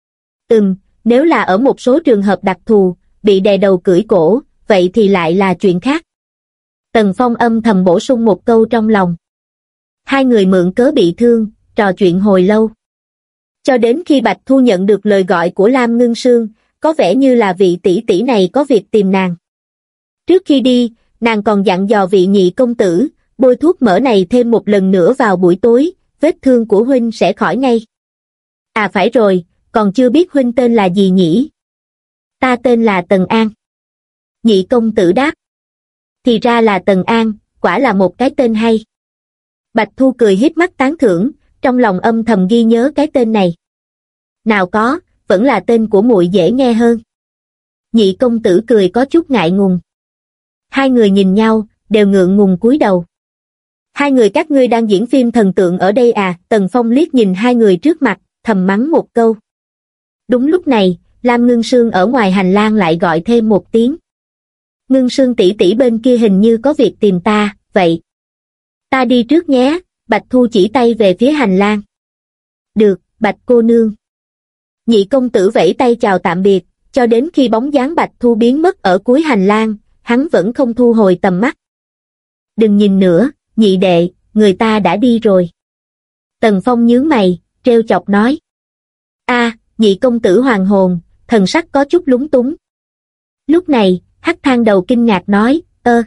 Nếu là ở một số trường hợp đặc thù, bị đè đầu cưỡi cổ, vậy thì lại là chuyện khác. Tần Phong âm thầm bổ sung một câu trong lòng. Hai người mượn cớ bị thương, trò chuyện hồi lâu. Cho đến khi Bạch Thu nhận được lời gọi của Lam Ngưng Sương, có vẻ như là vị tỷ tỷ này có việc tìm nàng. Trước khi đi, nàng còn dặn dò vị nhị công tử, bôi thuốc mỡ này thêm một lần nữa vào buổi tối, vết thương của huynh sẽ khỏi ngay. À phải rồi, còn chưa biết huynh tên là gì nhỉ? Ta tên là Tần An. Nhị công tử đáp. Thì ra là Tần An, quả là một cái tên hay. Bạch Thu cười híp mắt tán thưởng, trong lòng âm thầm ghi nhớ cái tên này. Nào có, vẫn là tên của muội dễ nghe hơn. Nhị công tử cười có chút ngại ngùng. Hai người nhìn nhau, đều ngượng ngùng cúi đầu. Hai người các ngươi đang diễn phim thần tượng ở đây à? Tần Phong liếc nhìn hai người trước mặt, thầm mắng một câu. Đúng lúc này, Lam Ngưng Sương ở ngoài hành lang lại gọi thêm một tiếng. Ngưng Sương tỷ tỷ bên kia hình như có việc tìm ta, vậy. Ta đi trước nhé, Bạch Thu chỉ tay về phía hành lang. Được, Bạch cô nương. Nhị công tử vẫy tay chào tạm biệt, cho đến khi bóng dáng Bạch Thu biến mất ở cuối hành lang, hắn vẫn không thu hồi tầm mắt. Đừng nhìn nữa, nhị đệ, người ta đã đi rồi. Tần Phong nhướng mày, trêu chọc nói. Nhị công tử hoàng hồn, thần sắc có chút lúng túng. Lúc này, Hắc Thang Đầu kinh ngạc nói,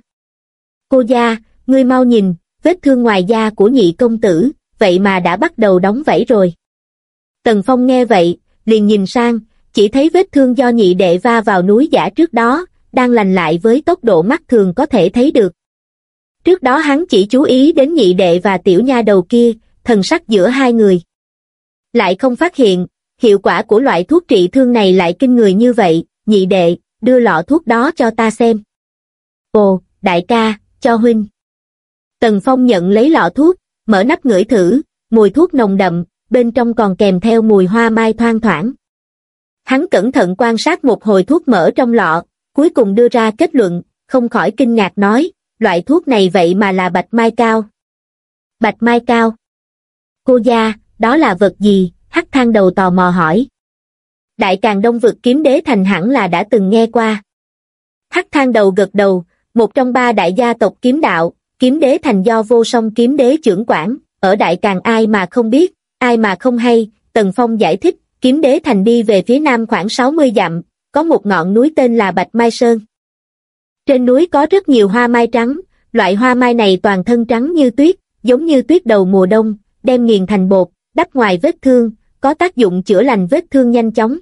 cô gia, ngươi mau nhìn, vết thương ngoài da của nhị công tử, vậy mà đã bắt đầu đóng vảy rồi. Tần Phong nghe vậy, liền nhìn sang, chỉ thấy vết thương do nhị đệ va vào núi giả trước đó, đang lành lại với tốc độ mắt thường có thể thấy được. Trước đó hắn chỉ chú ý đến nhị đệ và tiểu nha đầu kia, thần sắc giữa hai người. Lại không phát hiện, hiệu quả của loại thuốc trị thương này lại kinh người như vậy. Nhị đệ, đưa lọ thuốc đó cho ta xem. Ồ, đại ca, cho huynh. Tần Phong nhận lấy lọ thuốc, mở nắp ngửi thử, mùi thuốc nồng đậm, bên trong còn kèm theo mùi hoa mai thoang thoảng. Hắn cẩn thận quan sát một hồi thuốc mỡ trong lọ, cuối cùng đưa ra kết luận, không khỏi kinh ngạc nói, loại thuốc này vậy mà là bạch mai cao. Bạch mai cao? Cô gia, đó là vật gì? Hắc Thang Đầu tò mò hỏi. Đại Càn Đông Vực Kiếm Đế Thành hẳn là đã từng nghe qua. Hắc Thang Đầu gật đầu, một trong ba đại gia tộc kiếm đạo, Kiếm Đế Thành do Vô Song Kiếm Đế trưởng quản, ở Đại Càn ai mà không biết, ai mà không hay. Tần Phong giải thích, Kiếm Đế Thành đi về phía nam khoảng 60 dặm, có một ngọn núi tên là Bạch Mai Sơn. Trên núi có rất nhiều hoa mai trắng, loại hoa mai này toàn thân trắng như tuyết, giống như tuyết đầu mùa đông, đem nghiền thành bột, đắp ngoài vết thương, có tác dụng chữa lành vết thương nhanh chóng.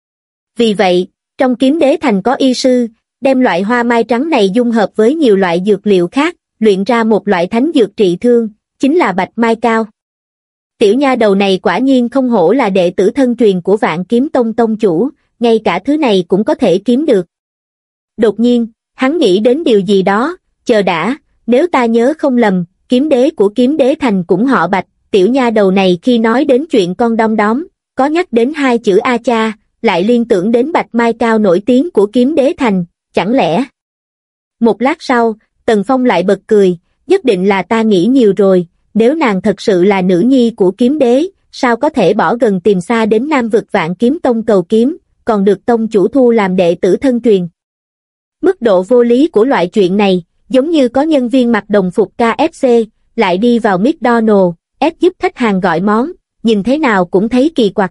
Vì vậy, trong Kiếm Đế Thành có y sư, đem loại hoa mai trắng này dung hợp với nhiều loại dược liệu khác, luyện ra một loại thánh dược trị thương, chính là bạch mai cao. Tiểu nha đầu này quả nhiên không hổ là đệ tử thân truyền của Vạn Kiếm Tông tông chủ, ngay cả thứ này cũng có thể kiếm được. Đột nhiên, hắn nghĩ đến điều gì đó, chờ đã, nếu ta nhớ không lầm, kiếm đế của Kiếm Đế Thành cũng họ Bạch. Tiểu nha đầu này khi nói đến chuyện con đom đóm, có nhắc đến hai chữ A Cha, lại liên tưởng đến bạch mai cao nổi tiếng của Kiếm Đế Thành, chẳng lẽ? Một lát sau, Tần Phong lại bật cười, nhất định là ta nghĩ nhiều rồi, nếu nàng thật sự là nữ nhi của kiếm đế, sao có thể bỏ gần tìm xa đến Nam Vực Vạn Kiếm Tông cầu kiếm, còn được tông chủ thu làm đệ tử thân truyền. Mức độ vô lý của loại chuyện này, giống như có nhân viên mặc đồng phục KFC, lại đi vào McDonald's, ép giúp khách hàng gọi món, nhìn thế nào cũng thấy kỳ quặc.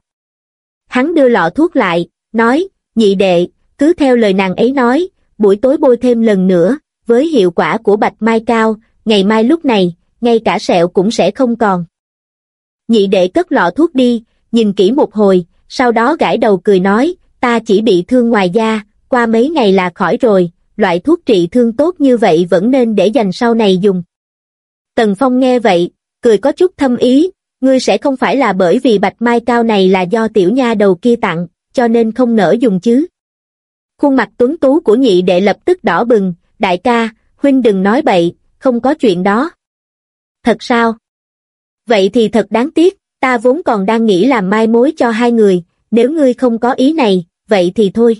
Hắn đưa lọ thuốc lại, nói, nhị đệ, cứ theo lời nàng ấy nói, buổi tối bôi thêm lần nữa, với hiệu quả của bạch mai cao, ngày mai lúc này, ngay cả sẹo cũng sẽ không còn. Nhị đệ cất lọ thuốc đi, nhìn kỹ một hồi, sau đó gãi đầu cười nói, ta chỉ bị thương ngoài da, qua mấy ngày là khỏi rồi, loại thuốc trị thương tốt như vậy vẫn nên để dành sau này dùng. Tần Phong nghe vậy, cười có chút thâm ý, ngươi sẽ không phải là bởi vì bạch mai cao này là do tiểu nha đầu kia tặng, cho nên không nỡ dùng chứ. Khuôn mặt tuấn tú của nhị đệ lập tức đỏ bừng, đại ca, huynh đừng nói bậy, không có chuyện đó. Thật sao? Vậy thì thật đáng tiếc, ta vốn còn đang nghĩ làm mai mối cho hai người, nếu ngươi không có ý này, vậy thì thôi.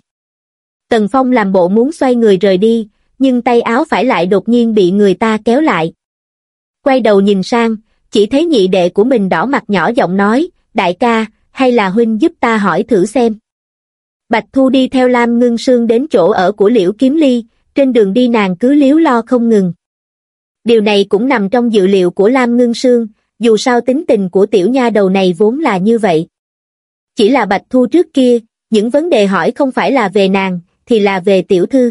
Tần Phong làm bộ muốn xoay người rời đi, nhưng tay áo phải lại đột nhiên bị người ta kéo lại. Quay đầu nhìn sang, chỉ thấy nhị đệ của mình đỏ mặt nhỏ giọng nói, đại ca, hay là huynh giúp ta hỏi thử xem. Bạch Thu đi theo Lam Ngưng Sương đến chỗ ở của Liễu Kiếm Ly, trên đường đi nàng cứ líu lo không ngừng. Điều này cũng nằm trong dự liệu của Lam Ngưng Sương, dù sao tính tình của tiểu nha đầu này vốn là như vậy. Chỉ là Bạch Thu trước kia, những vấn đề hỏi không phải là về nàng, thì là về tiểu thư.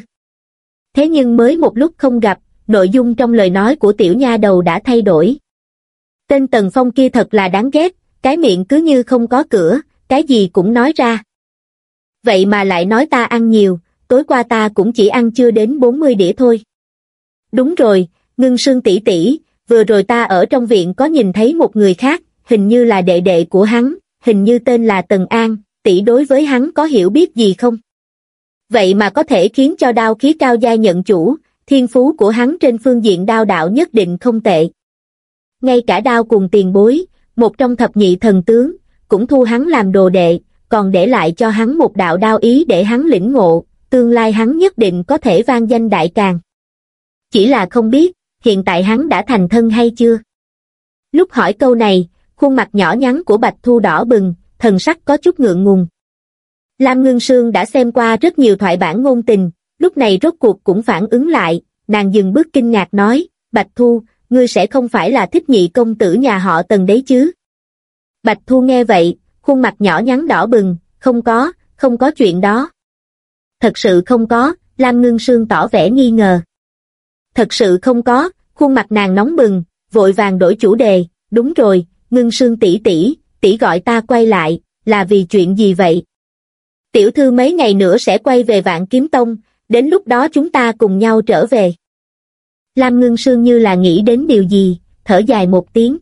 Thế nhưng mới một lúc không gặp, nội dung trong lời nói của tiểu nha đầu đã thay đổi. Tên Tần Phong kia thật là đáng ghét, cái miệng cứ như không có cửa, cái gì cũng nói ra. Vậy mà lại nói ta ăn nhiều, tối qua ta cũng chỉ ăn chưa đến 40 đĩa thôi. Đúng rồi, Ngưng Sương tỷ tỷ, vừa rồi ta ở trong viện có nhìn thấy một người khác, hình như là đệ đệ của hắn, hình như tên là Tần An, tỷ đối với hắn có hiểu biết gì không? Vậy mà có thể khiến cho đao khí cao giai nhận chủ, thiên phú của hắn trên phương diện đao đạo nhất định không tệ. Ngay cả đao cùng tiền bối, một trong thập nhị thần tướng, cũng thu hắn làm đồ đệ, còn để lại cho hắn một đạo đao ý để hắn lĩnh ngộ, tương lai hắn nhất định có thể vang danh đại càn. Chỉ là không biết, hiện tại hắn đã thành thân hay chưa? Lúc hỏi câu này, khuôn mặt nhỏ nhắn của Bạch Thu đỏ bừng, thần sắc có chút ngượng ngùng. Lam Ngưng Sương đã xem qua rất nhiều thoại bản ngôn tình, lúc này rốt cuộc cũng phản ứng lại, nàng dừng bước kinh ngạc nói, Bạch Thu, ngươi sẽ không phải là thích nhị công tử nhà họ Tần đấy chứ? Bạch Thu nghe vậy, khuôn mặt nhỏ nhắn đỏ bừng, không có chuyện đó. Thật sự không có, Lam Ngưng Sương tỏ vẻ nghi ngờ. Thật sự không có, khuôn mặt nàng nóng bừng, vội vàng đổi chủ đề, đúng rồi, Ngưng Sương tỷ tỷ, tỷ gọi ta quay lại, là vì chuyện gì vậy? Tiểu thư mấy ngày nữa sẽ quay về Vạn Kiếm Tông, đến lúc đó chúng ta cùng nhau trở về. Lam Ngưng Sương như là nghĩ đến điều gì, thở dài một tiếng.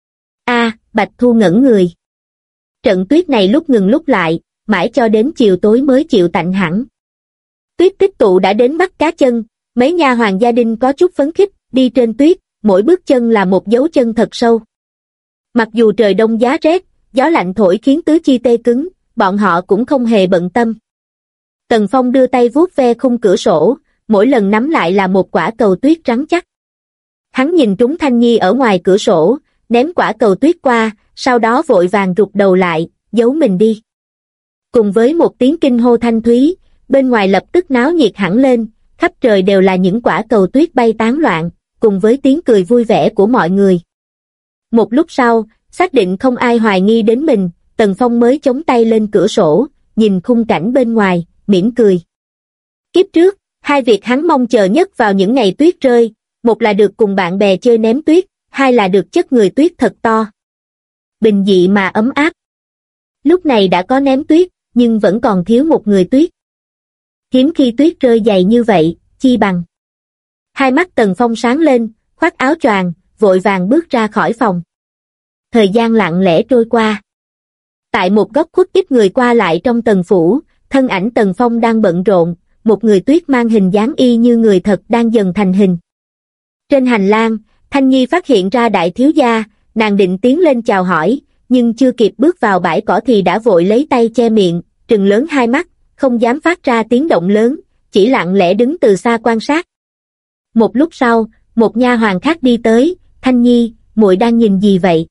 Bạch Thu ngẩn người. Trận tuyết này lúc ngừng lúc lại, mãi cho đến chiều tối mới chịu tạnh hẳn. Tuyết tích tụ đã đến mắt cá chân, mấy nha hoàn gia đình có chút phấn khích, đi trên tuyết, mỗi bước chân là một dấu chân thật sâu. Mặc dù trời đông giá rét, gió lạnh thổi khiến tứ chi tê cứng, bọn họ cũng không hề bận tâm. Tần Phong đưa tay vuốt ve khung cửa sổ, mỗi lần nắm lại là một quả cầu tuyết rắn chắc. Hắn nhìn trúng Thanh Nhi ở ngoài cửa sổ, ném quả cầu tuyết qua, sau đó vội vàng rụt đầu lại, giấu mình đi. Cùng với một tiếng kinh hô thanh thúy, bên ngoài lập tức náo nhiệt hẳn lên, khắp trời đều là những quả cầu tuyết bay tán loạn, cùng với tiếng cười vui vẻ của mọi người. Một lúc sau, xác định không ai hoài nghi đến mình, Tần Phong mới chống tay lên cửa sổ, nhìn khung cảnh bên ngoài, mỉm cười. Kiếp trước, hai việc hắn mong chờ nhất vào những ngày tuyết rơi, một là được cùng bạn bè chơi ném tuyết, hai là được chất người tuyết thật to. Bình dị mà ấm áp. Lúc này đã có ném tuyết, nhưng vẫn còn thiếu một người tuyết. Hiếm khi tuyết rơi dày như vậy, chi bằng. Hai mắt Tần Phong sáng lên, khoác áo choàng, vội vàng bước ra khỏi phòng. Thời gian lặng lẽ trôi qua. Tại một góc khuất ít người qua lại trong Tần phủ, thân ảnh Tần Phong đang bận rộn, một người tuyết mang hình dáng y như người thật đang dần thành hình. Trên hành lang, Thanh Nhi phát hiện ra đại thiếu gia, nàng định tiến lên chào hỏi, nhưng chưa kịp bước vào bãi cỏ thì đã vội lấy tay che miệng, trừng lớn hai mắt, không dám phát ra tiếng động lớn, chỉ lặng lẽ đứng từ xa quan sát. Một lúc sau, một nha hoàn khác đi tới, Thanh Nhi, muội đang nhìn gì vậy?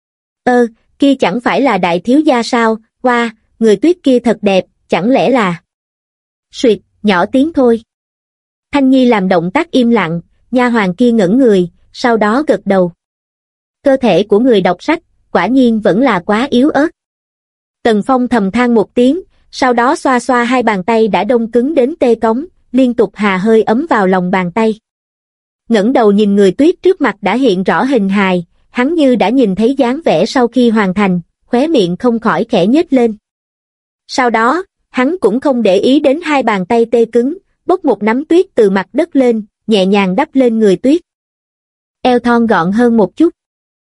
Kia chẳng phải là đại thiếu gia sao? Wow, người tuyết kia thật đẹp, chẳng lẽ là... Suyệt, nhỏ tiếng thôi. Thanh Nhi làm động tác im lặng, nha hoàn kia ngẩn người, sau đó gật đầu. Cơ thể của người đọc sách, quả nhiên vẫn là quá yếu ớt. Tần Phong thầm than một tiếng, sau đó xoa xoa hai bàn tay đã đông cứng đến tê cống, liên tục hà hơi ấm vào lòng bàn tay. Ngẩng đầu nhìn người tuyết trước mặt đã hiện rõ hình hài, hắn như đã nhìn thấy dáng vẻ sau khi hoàn thành, khóe miệng không khỏi khẽ nhếch lên. Sau đó, hắn cũng không để ý đến hai bàn tay tê cứng, bốc một nắm tuyết từ mặt đất lên, nhẹ nhàng đắp lên người tuyết. Eo thon gọn hơn một chút.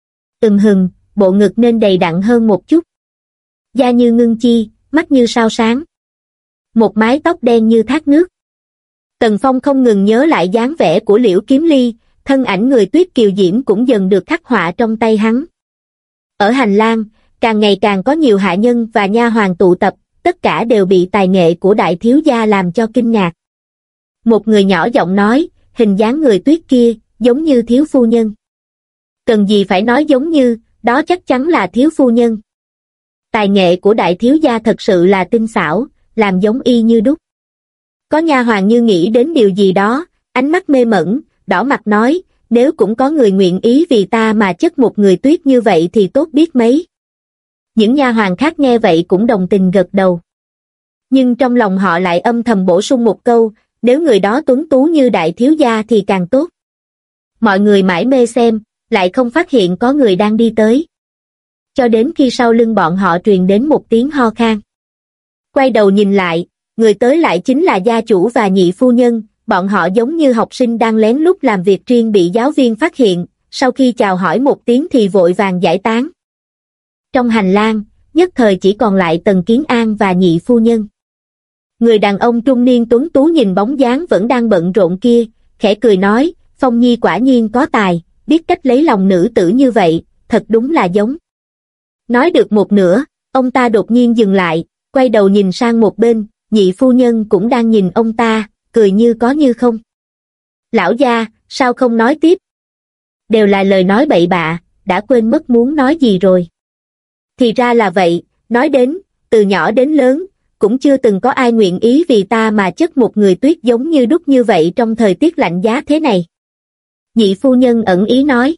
Bộ ngực nên đầy đặn hơn một chút. Da như ngưng chi, mắt như sao sáng. Một mái tóc đen như thác nước. Tần Phong không ngừng nhớ lại dáng vẻ của Liễu Kiếm Ly, thân ảnh người tuyết kiều diễm cũng dần được khắc họa trong tay hắn. Ở hành lang, càng ngày càng có nhiều hạ nhân và nha hoàn tụ tập, tất cả đều bị tài nghệ của đại thiếu gia làm cho kinh ngạc. Một người nhỏ giọng nói, hình dáng người tuyết kia, giống như thiếu phu nhân. Cần gì phải nói giống như, đó chắc chắn là thiếu phu nhân. Tài nghệ của đại thiếu gia thật sự là tinh xảo, làm giống y như đúc. Có nha hoàn như nghĩ đến điều gì đó, ánh mắt mê mẩn, đỏ mặt nói, nếu cũng có người nguyện ý vì ta mà chất một người tuyết như vậy thì tốt biết mấy. Những nha hoàn khác nghe vậy cũng đồng tình gật đầu. Nhưng trong lòng họ lại âm thầm bổ sung một câu, nếu người đó tuấn tú như đại thiếu gia thì càng tốt. Mọi người mải mê xem, lại không phát hiện có người đang đi tới. cho đến khi sau lưng bọn họ truyền đến một tiếng ho khan. Quay đầu nhìn lại, người tới lại chính là gia chủ và nhị phu nhân, bọn họ giống như học sinh đang lén lút làm việc riêng bị giáo viên phát hiện, sau khi chào hỏi một tiếng thì vội vàng giải tán. Trong hành lang, nhất thời chỉ còn lại Tần Kiến An và nhị phu nhân. Người đàn ông trung niên tuấn tú nhìn bóng dáng vẫn đang bận rộn kia, khẽ cười nói, Phong Nhi quả nhiên có tài, biết cách lấy lòng nữ tử như vậy, thật đúng là giống. Nói được một nửa, ông ta đột nhiên dừng lại, quay đầu nhìn sang một bên, nhị phu nhân cũng đang nhìn ông ta, cười như có như không. Lão gia, sao không nói tiếp? Đều là lời nói bậy bạ, đã quên mất muốn nói gì rồi. Thì ra là vậy, nói đến, từ nhỏ đến lớn, cũng chưa từng có ai nguyện ý vì ta mà chất một người tuyết giống như đúc như vậy trong thời tiết lạnh giá thế này. Nhị phu nhân ẩn ý nói.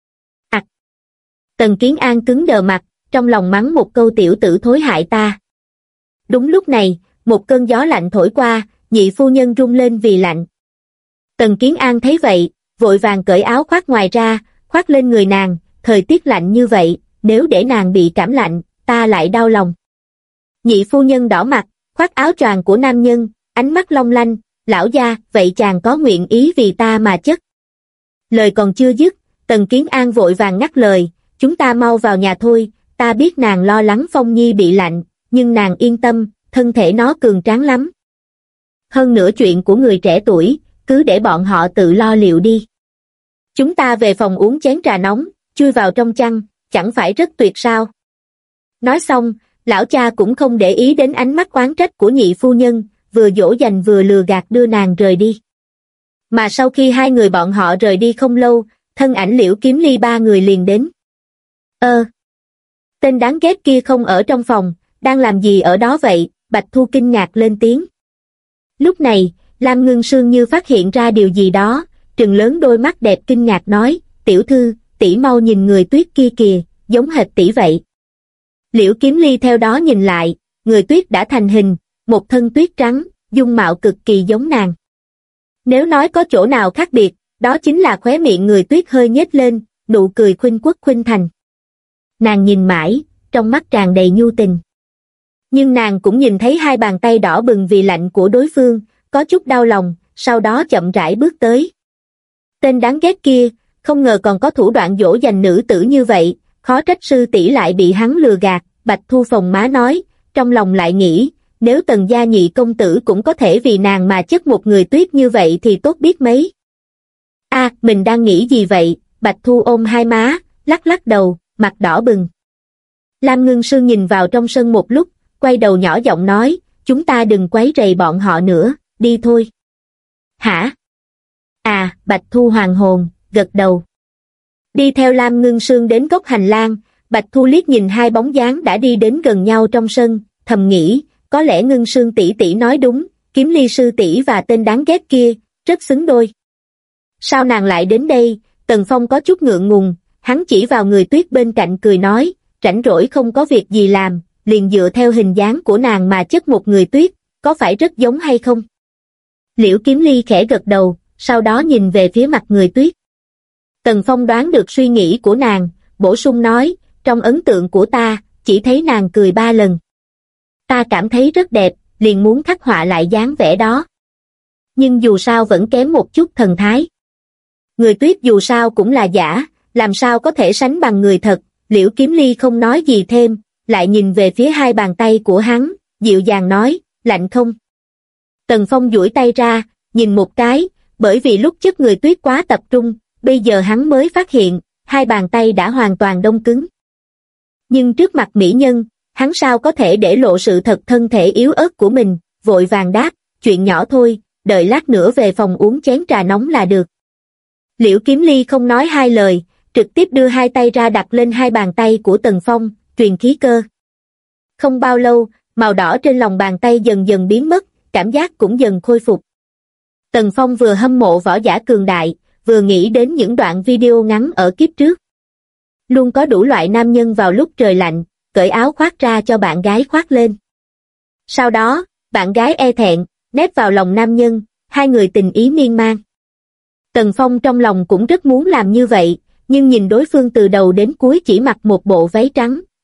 Tần Kiến An cứng đờ mặt, trong lòng mắng một câu tiểu tử thối hại ta. Đúng lúc này, một cơn gió lạnh thổi qua, nhị phu nhân run lên vì lạnh. Tần Kiến An thấy vậy, vội vàng cởi áo khoác ngoài ra, khoác lên người nàng, thời tiết lạnh như vậy, nếu để nàng bị cảm lạnh, ta lại đau lòng. Nhị phu nhân đỏ mặt, khoác áo choàng của nam nhân, ánh mắt long lanh, lão gia, vậy chàng có nguyện ý vì ta mà chất. Lời còn chưa dứt, Tần Kiến An vội vàng ngắt lời, chúng ta mau vào nhà thôi, ta biết nàng lo lắng Phong Nhi bị lạnh, nhưng nàng yên tâm, thân thể nó cường tráng lắm. Hơn nữa chuyện của người trẻ tuổi, cứ để bọn họ tự lo liệu đi. Chúng ta về phòng uống chén trà nóng, chui vào trong chăn, chẳng phải rất tuyệt sao? Nói xong, lão cha cũng không để ý đến ánh mắt oán trách của nhị phu nhân, vừa dỗ dành vừa lừa gạt đưa nàng rời đi. Mà sau khi hai người bọn họ rời đi không lâu, thân ảnh Liễu Kiếm Ly ba người liền đến. Tên đáng ghét kia không ở trong phòng, đang làm gì ở đó vậy? Bạch Thu kinh ngạc lên tiếng. Lúc này, Lam Ngưng Sương như phát hiện ra điều gì đó, trừng lớn đôi mắt đẹp kinh ngạc nói, tiểu thư, tỷ mau nhìn người tuyết kia kìa, giống hệt tỷ vậy. Liễu Kiếm Ly theo đó nhìn lại, người tuyết đã thành hình, một thân tuyết trắng, dung mạo cực kỳ giống nàng. Nếu nói có chỗ nào khác biệt, đó chính là khóe miệng người tuyết hơi nhếch lên, nụ cười khuynh quốc khuynh thành. Nàng nhìn mãi, trong mắt tràn đầy nhu tình. Nhưng nàng cũng nhìn thấy hai bàn tay đỏ bừng vì lạnh của đối phương, có chút đau lòng, sau đó chậm rãi bước tới. Tên đáng ghét kia, không ngờ còn có thủ đoạn dỗ dành nữ tử như vậy, khó trách sư tỷ lại bị hắn lừa gạt, Bạch Thu phồng má nói, trong lòng lại nghĩ, nếu Tần gia nhị công tử cũng có thể vì nàng mà chất một người tuyết như vậy thì tốt biết mấy. Mình đang nghĩ gì vậy? Bạch Thu ôm hai má, lắc lắc đầu, mặt đỏ bừng. Lam Ngưng Sương nhìn vào trong sân một lúc, quay đầu nhỏ giọng nói, chúng ta đừng quấy rầy bọn họ nữa, đi thôi. Hả? Bạch Thu hoàn hồn, gật đầu. Đi theo Lam Ngưng Sương đến góc hành lang, Bạch Thu liếc nhìn hai bóng dáng đã đi đến gần nhau trong sân, thầm nghĩ, có lẽ Ngưng Sương tỷ tỷ nói đúng, Kiếm Ly sư tỷ và tên đáng ghét kia, rất xứng đôi. Sao nàng lại đến đây? Tần Phong có chút ngượng ngùng, hắn chỉ vào người tuyết bên cạnh cười nói, rảnh rỗi không có việc gì làm, liền dựa theo hình dáng của nàng mà chất một người tuyết, có phải rất giống hay không? Liễu Kiếm Ly khẽ gật đầu, sau đó nhìn về phía mặt người tuyết. Tần Phong đoán được suy nghĩ của nàng, bổ sung nói, trong ấn tượng của ta, chỉ thấy nàng cười 3 lần. Ta cảm thấy rất đẹp, liền muốn khắc họa lại dáng vẻ đó. Nhưng dù sao vẫn kém một chút thần thái. Người tuyết dù sao cũng là giả, làm sao có thể sánh bằng người thật, Liễu Kiếm Ly không nói gì thêm, lại nhìn về phía hai bàn tay của hắn, dịu dàng nói, lạnh không? Tần Phong duỗi tay ra, nhìn một cái, bởi vì lúc chất người tuyết quá tập trung, bây giờ hắn mới phát hiện, hai bàn tay đã hoàn toàn đông cứng. Nhưng trước mặt mỹ nhân, hắn sao có thể để lộ sự thật thân thể yếu ớt của mình, vội vàng đáp, chuyện nhỏ thôi, đợi lát nữa về phòng uống chén trà nóng là được. Liễu Kiếm Ly không nói hai lời, trực tiếp đưa hai tay ra đặt lên hai bàn tay của Tần Phong, truyền khí cơ. Không bao lâu, màu đỏ trên lòng bàn tay dần dần biến mất, cảm giác cũng dần khôi phục. Tần Phong vừa hâm mộ võ giả cường đại, vừa nghĩ đến những đoạn video ngắn ở kiếp trước. Luôn có đủ loại nam nhân vào lúc trời lạnh, cởi áo khoác ra cho bạn gái khoác lên. Sau đó, bạn gái e thẹn, nép vào lòng nam nhân, hai người tình ý miên man. Tần Phong trong lòng cũng rất muốn làm như vậy, nhưng nhìn đối phương từ đầu đến cuối chỉ mặc một bộ váy trắng,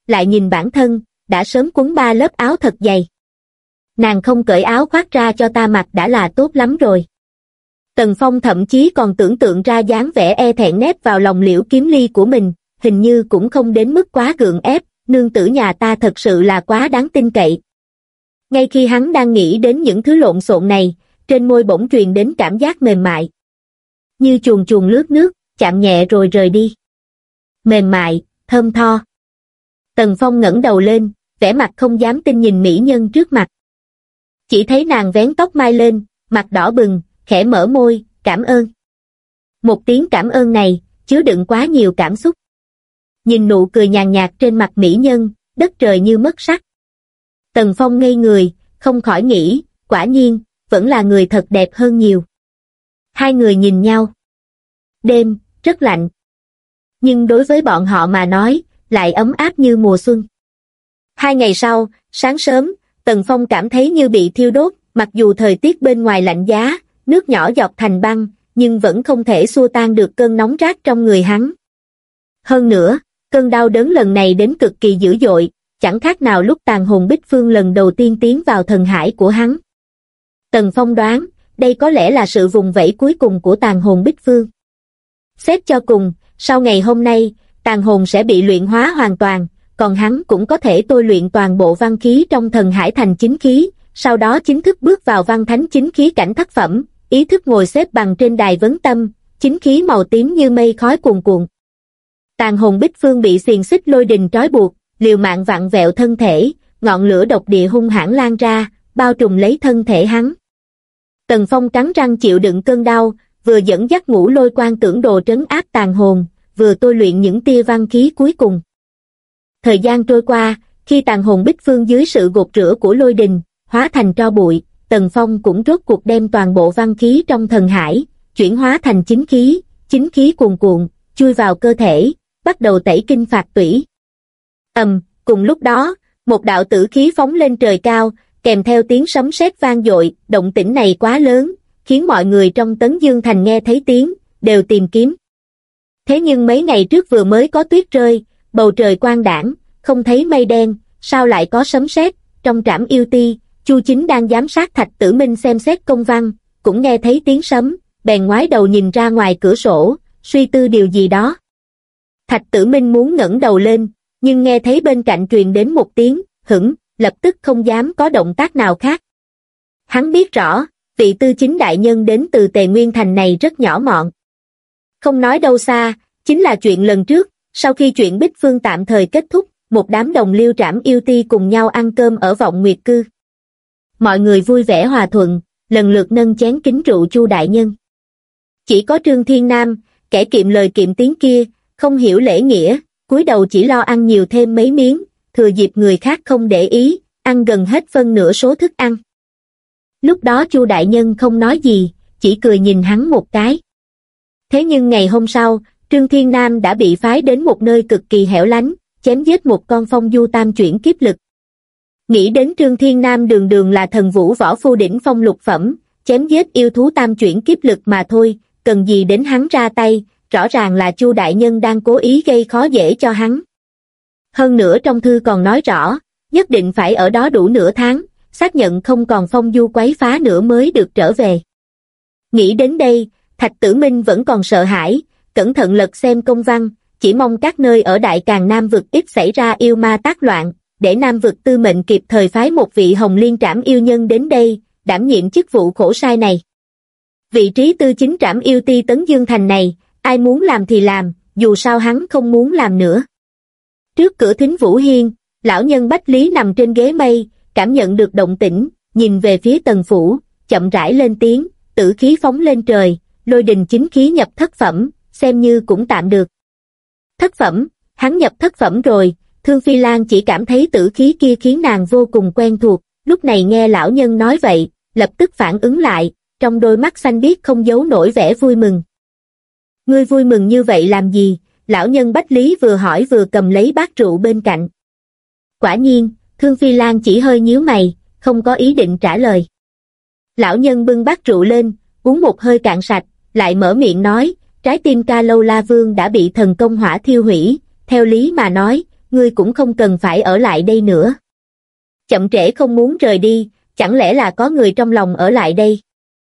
lại nhìn bản thân, đã sớm quấn 3 lớp áo thật dày. Nàng không cởi áo khoác ra cho ta mặc đã là tốt lắm rồi. Tần Phong thậm chí còn tưởng tượng ra dáng vẻ e thẹn nép vào lòng Liễu Kiếm Ly của mình, hình như cũng không đến mức quá gượng ép, nương tử nhà ta thật sự là quá đáng tin cậy. Ngay khi hắn đang nghĩ đến những thứ lộn xộn này, trên môi bỗng truyền đến cảm giác mềm mại. Như chuồn chuồn lướt nước, chạm nhẹ rồi rời đi. Mềm mại, thơm tho. Tần Phong ngẩng đầu lên, vẻ mặt không dám tin nhìn mỹ nhân trước mặt. Chỉ thấy nàng vén tóc mai lên, mặt đỏ bừng, khẽ mở môi, cảm ơn. Một tiếng cảm ơn này, chứa đựng quá nhiều cảm xúc. Nhìn nụ cười nhàn nhạt trên mặt mỹ nhân, đất trời như mất sắc. Tần Phong ngây người, không khỏi nghĩ, quả nhiên, vẫn là người thật đẹp hơn nhiều. Hai người nhìn nhau. Đêm, rất lạnh. Nhưng đối với bọn họ mà nói, lại ấm áp như mùa xuân. 2 ngày sau, sáng sớm, Tần Phong cảm thấy như bị thiêu đốt, mặc dù thời tiết bên ngoài lạnh giá, nước nhỏ giọt thành băng, nhưng vẫn không thể xua tan được cơn nóng rát trong người hắn. Hơn nữa, cơn đau đớn lần này đến cực kỳ dữ dội, chẳng khác nào lúc tàn hồn Bích Phương lần đầu tiên tiến vào thần hải của hắn. Tần Phong đoán, đây có lẽ là sự vùng vẫy cuối cùng của tàn hồn Bích Phương. Xét cho cùng, sau ngày hôm nay, tàn hồn sẽ bị luyện hóa hoàn toàn, còn hắn cũng có thể tôi luyện toàn bộ văn khí trong thần hải thành chính khí, sau đó chính thức bước vào văn thánh chính khí cảnh thất phẩm, ý thức ngồi xếp bằng trên đài vấn tâm, chính khí màu tím như mây khói cuồn cuộn. Tàn hồn Bích Phương bị xiềng xích lôi đình trói buộc, liều mạng vặn vẹo thân thể, ngọn lửa độc địa hung hãn lan ra, bao trùm lấy thân thể hắn. Tần Phong cắn răng chịu đựng cơn đau, vừa dẫn dắt ngũ lôi quan tưởng đồ trấn áp tàn hồn, vừa tôi luyện những tia văn khí cuối cùng. Thời gian trôi qua, khi tàn hồn Bích Phương dưới sự gột rửa của lôi đình, hóa thành tro bụi, Tần Phong cũng rốt cuộc đem toàn bộ văn khí trong thần hải, chuyển hóa thành chính khí cuồn cuộn, chui vào cơ thể, bắt đầu tẩy kinh phạt tủy. Cùng lúc đó, một đạo tử khí phóng lên trời cao, kèm theo tiếng sấm sét vang dội, động tĩnh này quá lớn, khiến mọi người trong Tấn Dương Thành nghe thấy tiếng, đều tìm kiếm. Thế nhưng mấy ngày trước vừa mới có tuyết rơi, bầu trời quang đãng, không thấy mây đen, sao lại có sấm sét? Trong trảm yêu ti, Chu Chính đang giám sát Thạch Tử Minh xem xét công văn, cũng nghe thấy tiếng sấm, bèn ngoái đầu nhìn ra ngoài cửa sổ, suy tư điều gì đó. Thạch Tử Minh muốn ngẩng đầu lên, nhưng nghe thấy bên cạnh truyền đến một tiếng hửng, lập tức không dám có động tác nào khác. Hắn biết rõ, vị tư chính đại nhân đến từ Tề Nguyên Thành này rất nhỏ mọn. Không nói đâu xa, chính là chuyện lần trước, sau khi chuyện Bích Phương tạm thời kết thúc, một đám đồng liêu trảm yêu ti cùng nhau ăn cơm ở Vọng Nguyệt Cư. Mọi người vui vẻ hòa thuận, lần lượt nâng chén kính rượu Chu đại nhân. Chỉ có Trương Thiên Nam, kẻ kiệm lời kiệm tiếng kia, không hiểu lễ nghĩa, cúi đầu chỉ lo ăn nhiều thêm mấy miếng, thừa dịp người khác không để ý, ăn gần hết phân nửa số thức ăn. Lúc đó Chu đại nhân không nói gì, chỉ cười nhìn hắn một cái. Thế nhưng ngày hôm sau, Trương Thiên Nam đã bị phái đến một nơi cực kỳ hẻo lánh, chém giết một con phong du tam chuyển kiếp lực. Nghĩ đến Trương Thiên Nam đường đường là thần vũ võ phu đỉnh phong lục phẩm, chém giết yêu thú tam chuyển kiếp lực mà thôi, cần gì đến hắn ra tay, rõ ràng là Chu đại nhân đang cố ý gây khó dễ cho hắn. Hơn nữa trong thư còn nói rõ, nhất định phải ở đó đủ nửa tháng, xác nhận không còn phong du quấy phá nữa mới được trở về. Nghĩ đến đây, Thạch Tử Minh vẫn còn sợ hãi, cẩn thận lật xem công văn, chỉ mong các nơi ở Đại Càn Nam vực ít xảy ra yêu ma tác loạn, để Nam vực tư mệnh kịp thời phái một vị Hồng Liên trảm yêu nhân đến đây, đảm nhiệm chức vụ khổ sai này. Vị trí tư chính trảm yêu ti Tấn Dương Thành này, ai muốn làm thì làm, dù sao hắn không muốn làm nữa. Trước cửa Thính Vũ Hiên, lão nhân Bách Lý nằm trên ghế mây, cảm nhận được động tĩnh, nhìn về phía Tần phủ, chậm rãi lên tiếng, tử khí phóng lên trời, lôi đình chính khí nhập thất phẩm, xem như cũng tạm được. Thất phẩm, hắn nhập thất phẩm rồi, Thương Phi Lan chỉ cảm thấy tử khí kia khiến nàng vô cùng quen thuộc, lúc này nghe lão nhân nói vậy, lập tức phản ứng lại, trong đôi mắt xanh biếc không giấu nổi vẻ vui mừng. Ngươi vui mừng như vậy làm gì? Lão nhân Bách Lý vừa hỏi vừa cầm lấy bát rượu bên cạnh. Quả nhiên, Thương Phi Lan chỉ hơi nhíu mày, không có ý định trả lời. Lão nhân bưng bát rượu lên, uống một hơi cạn sạch, lại mở miệng nói, trái tim Ca Lâu La Vương đã bị thần công hỏa thiêu hủy, theo lý mà nói, ngươi cũng không cần phải ở lại đây nữa. Chậm trễ không muốn rời đi, chẳng lẽ là có người trong lòng ở lại đây?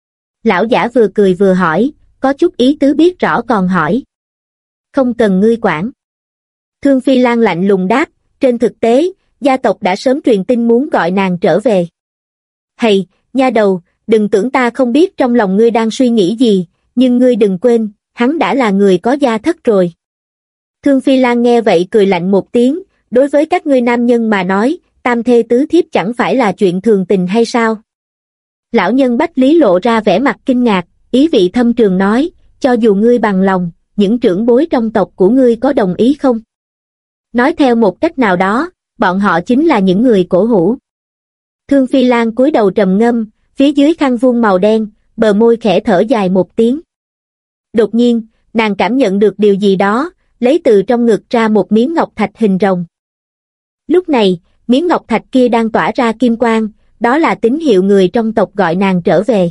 Lão giả vừa cười vừa hỏi, có chút ý tứ biết rõ còn hỏi. Không cần ngươi quản. Thương Phi Lan lạnh lùng đáp, trên thực tế, gia tộc đã sớm truyền tin muốn gọi nàng trở về. Hầy, nha đầu, đừng tưởng ta không biết trong lòng ngươi đang suy nghĩ gì, nhưng ngươi đừng quên, hắn đã là người có gia thất rồi. Thương Phi Lan nghe vậy cười lạnh một tiếng, đối với các ngươi nam nhân mà nói, tam thê tứ thiếp chẳng phải là chuyện thường tình hay sao? Lão nhân Bách Lý lộ ra vẻ mặt kinh ngạc, ý vị thâm trường nói, cho dù ngươi bằng lòng, những trưởng bối trong tộc của ngươi có đồng ý không? Nói theo một cách nào đó, bọn họ chính là những người cổ hủ. Thương Phi Lan cúi đầu trầm ngâm, phía dưới khăn vuông màu đen, bờ môi khẽ thở dài một tiếng. Đột nhiên, nàng cảm nhận được điều gì đó, lấy từ trong ngực ra một miếng ngọc thạch hình rồng. Lúc này, miếng ngọc thạch kia đang tỏa ra kim quang, đó là tín hiệu người trong tộc gọi nàng trở về.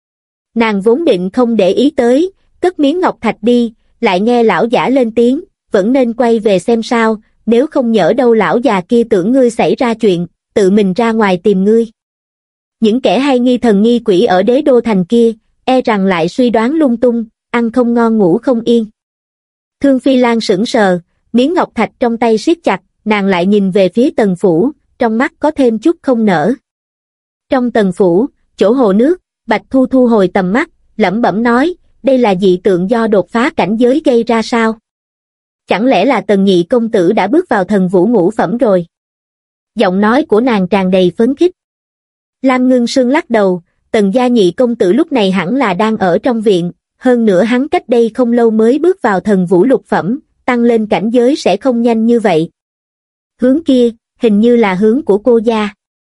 Nàng vốn định không để ý tới, cất miếng ngọc thạch đi, lại nghe lão giả lên tiếng, vẫn nên quay về xem sao, nếu không nhỡ đâu lão già kia tưởng ngươi xảy ra chuyện, tự mình ra ngoài tìm ngươi. Những kẻ hay nghi thần nghi quỷ ở đế đô thành kia, e rằng lại suy đoán lung tung, ăn không ngon ngủ không yên. Thương Phi Lan sững sờ, miếng ngọc thạch trong tay siết chặt, nàng lại nhìn về phía Tần phủ, trong mắt có thêm chút không nở. Trong Tần phủ, chỗ hồ nước, Bạch Thu thu hồi tầm mắt, lẩm bẩm nói, đây là dị tượng do đột phá cảnh giới gây ra sao? Chẳng lẽ là Tần nhị công tử đã bước vào thần vũ ngũ phẩm rồi? Giọng nói của nàng tràn đầy phấn khích. Lam Ngưng Sương lắc đầu, Tần gia nhị công tử lúc này hẳn là đang ở trong viện, hơn nữa hắn cách đây không lâu mới bước vào thần vũ lục phẩm, tăng lên cảnh giới sẽ không nhanh như vậy. Hướng kia, hình như là hướng của cô gia.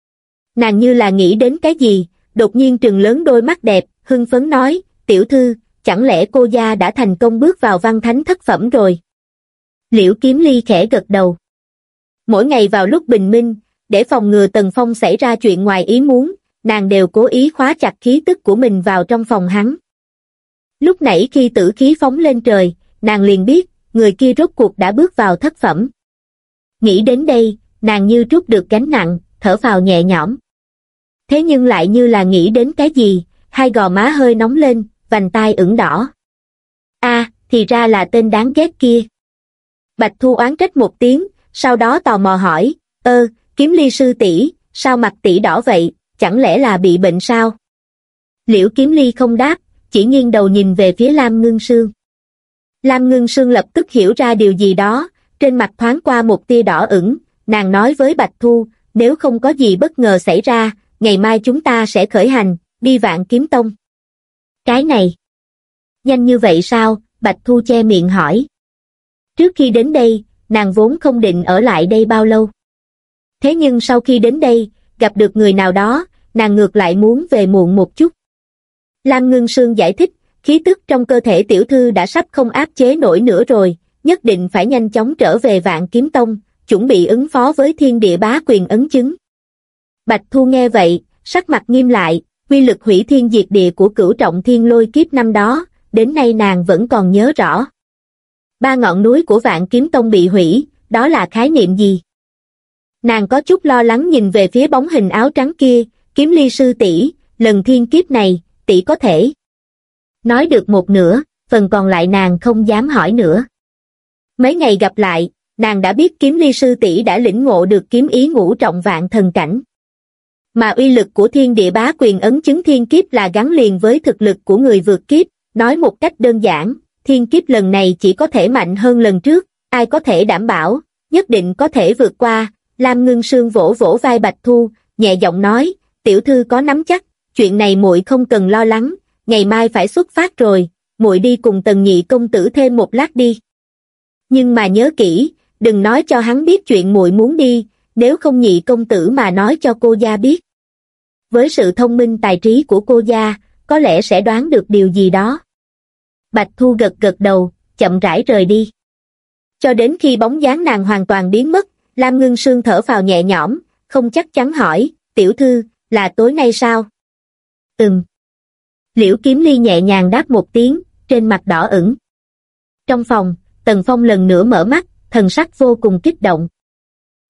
Nàng như là nghĩ đến cái gì, đột nhiên trừng lớn đôi mắt đẹp, hưng phấn nói, tiểu thư, chẳng lẽ cô gia đã thành công bước vào văn thánh thất phẩm rồi? Liễu Kiếm Ly khẽ gật đầu. Mỗi ngày vào lúc bình minh, để phòng ngừa Tần Phong xảy ra chuyện ngoài ý muốn, nàng đều cố ý khóa chặt khí tức của mình vào trong phòng hắn. Lúc nãy khi tử khí phóng lên trời, nàng liền biết, người kia rốt cuộc đã bước vào thất phẩm. Nghĩ đến đây, nàng như trút được gánh nặng, thở phào nhẹ nhõm. Thế nhưng lại như là nghĩ đến cái gì, hai gò má hơi nóng lên, vành tai ửng đỏ. Thì ra là tên đáng ghét kia. Bạch Thu oán trách một tiếng, sau đó tò mò hỏi, Kiếm Ly sư tỷ, sao mặt tỷ đỏ vậy, chẳng lẽ là bị bệnh sao? Liễu Kiếm Ly không đáp, chỉ nghiêng đầu nhìn về phía Lam Ngưng Sương. Lam Ngưng Sương lập tức hiểu ra điều gì đó, trên mặt thoáng qua một tia đỏ ửng, nàng nói với Bạch Thu, nếu không có gì bất ngờ xảy ra, ngày mai chúng ta sẽ khởi hành, đi Vạn Kiếm Tông. Cái này, nhanh như vậy sao? Bạch Thu che miệng hỏi. Trước khi đến đây, nàng vốn không định ở lại đây bao lâu. Thế nhưng sau khi đến đây, gặp được người nào đó, nàng ngược lại muốn về muộn một chút. Lam Ngưng Sương giải thích, khí tức trong cơ thể tiểu thư đã sắp không áp chế nổi nữa rồi, nhất định phải nhanh chóng trở về Vạn Kiếm Tông, chuẩn bị ứng phó với thiên địa bá quyền ấn chứng. Bạch Thu nghe vậy, sắc mặt nghiêm lại, quy lực hủy thiên diệt địa của Cửu Trọng Thiên Lôi kiếp năm đó, đến nay nàng vẫn còn nhớ rõ. 3 ngọn núi của Vạn Kiếm Tông bị hủy, đó là khái niệm gì? Nàng có chút lo lắng nhìn về phía bóng hình áo trắng kia, Kiếm Ly sư tỷ, lần thiên kiếp này, tỷ có thể. Nói được một nửa, phần còn lại nàng không dám hỏi nữa. Mấy ngày gặp lại, nàng đã biết Kiếm Ly sư tỷ đã lĩnh ngộ được kiếm ý ngũ trọng vạn thần cảnh. Mà uy lực của thiên địa bá quyền ấn chứng thiên kiếp là gắn liền với thực lực của người vượt kiếp, nói một cách đơn giản, thiên kiếp lần này chỉ có thể mạnh hơn lần trước, ai có thể đảm bảo, nhất định có thể vượt qua. Lam Ngưng Sương vỗ vỗ vai Bạch Thu, nhẹ giọng nói, tiểu thư có nắm chắc, chuyện này muội không cần lo lắng, ngày mai phải xuất phát rồi, muội đi cùng Tần nhị công tử thêm một lát đi. Nhưng mà nhớ kỹ, đừng nói cho hắn biết chuyện muội muốn đi, nếu không nhị công tử mà nói cho cô gia biết. Với sự thông minh tài trí của cô gia, có lẽ sẽ đoán được điều gì đó. Bạch Thu gật gật đầu, chậm rãi rời đi. Cho đến khi bóng dáng nàng hoàn toàn biến mất, Lam Ngưng Sương thở phào nhẹ nhõm, không chắc chắn hỏi, tiểu thư, là tối nay sao? Liễu Kiếm Ly nhẹ nhàng đáp một tiếng, trên mặt đỏ ửng. Trong phòng, Tần Phong lần nữa mở mắt, thần sắc vô cùng kích động.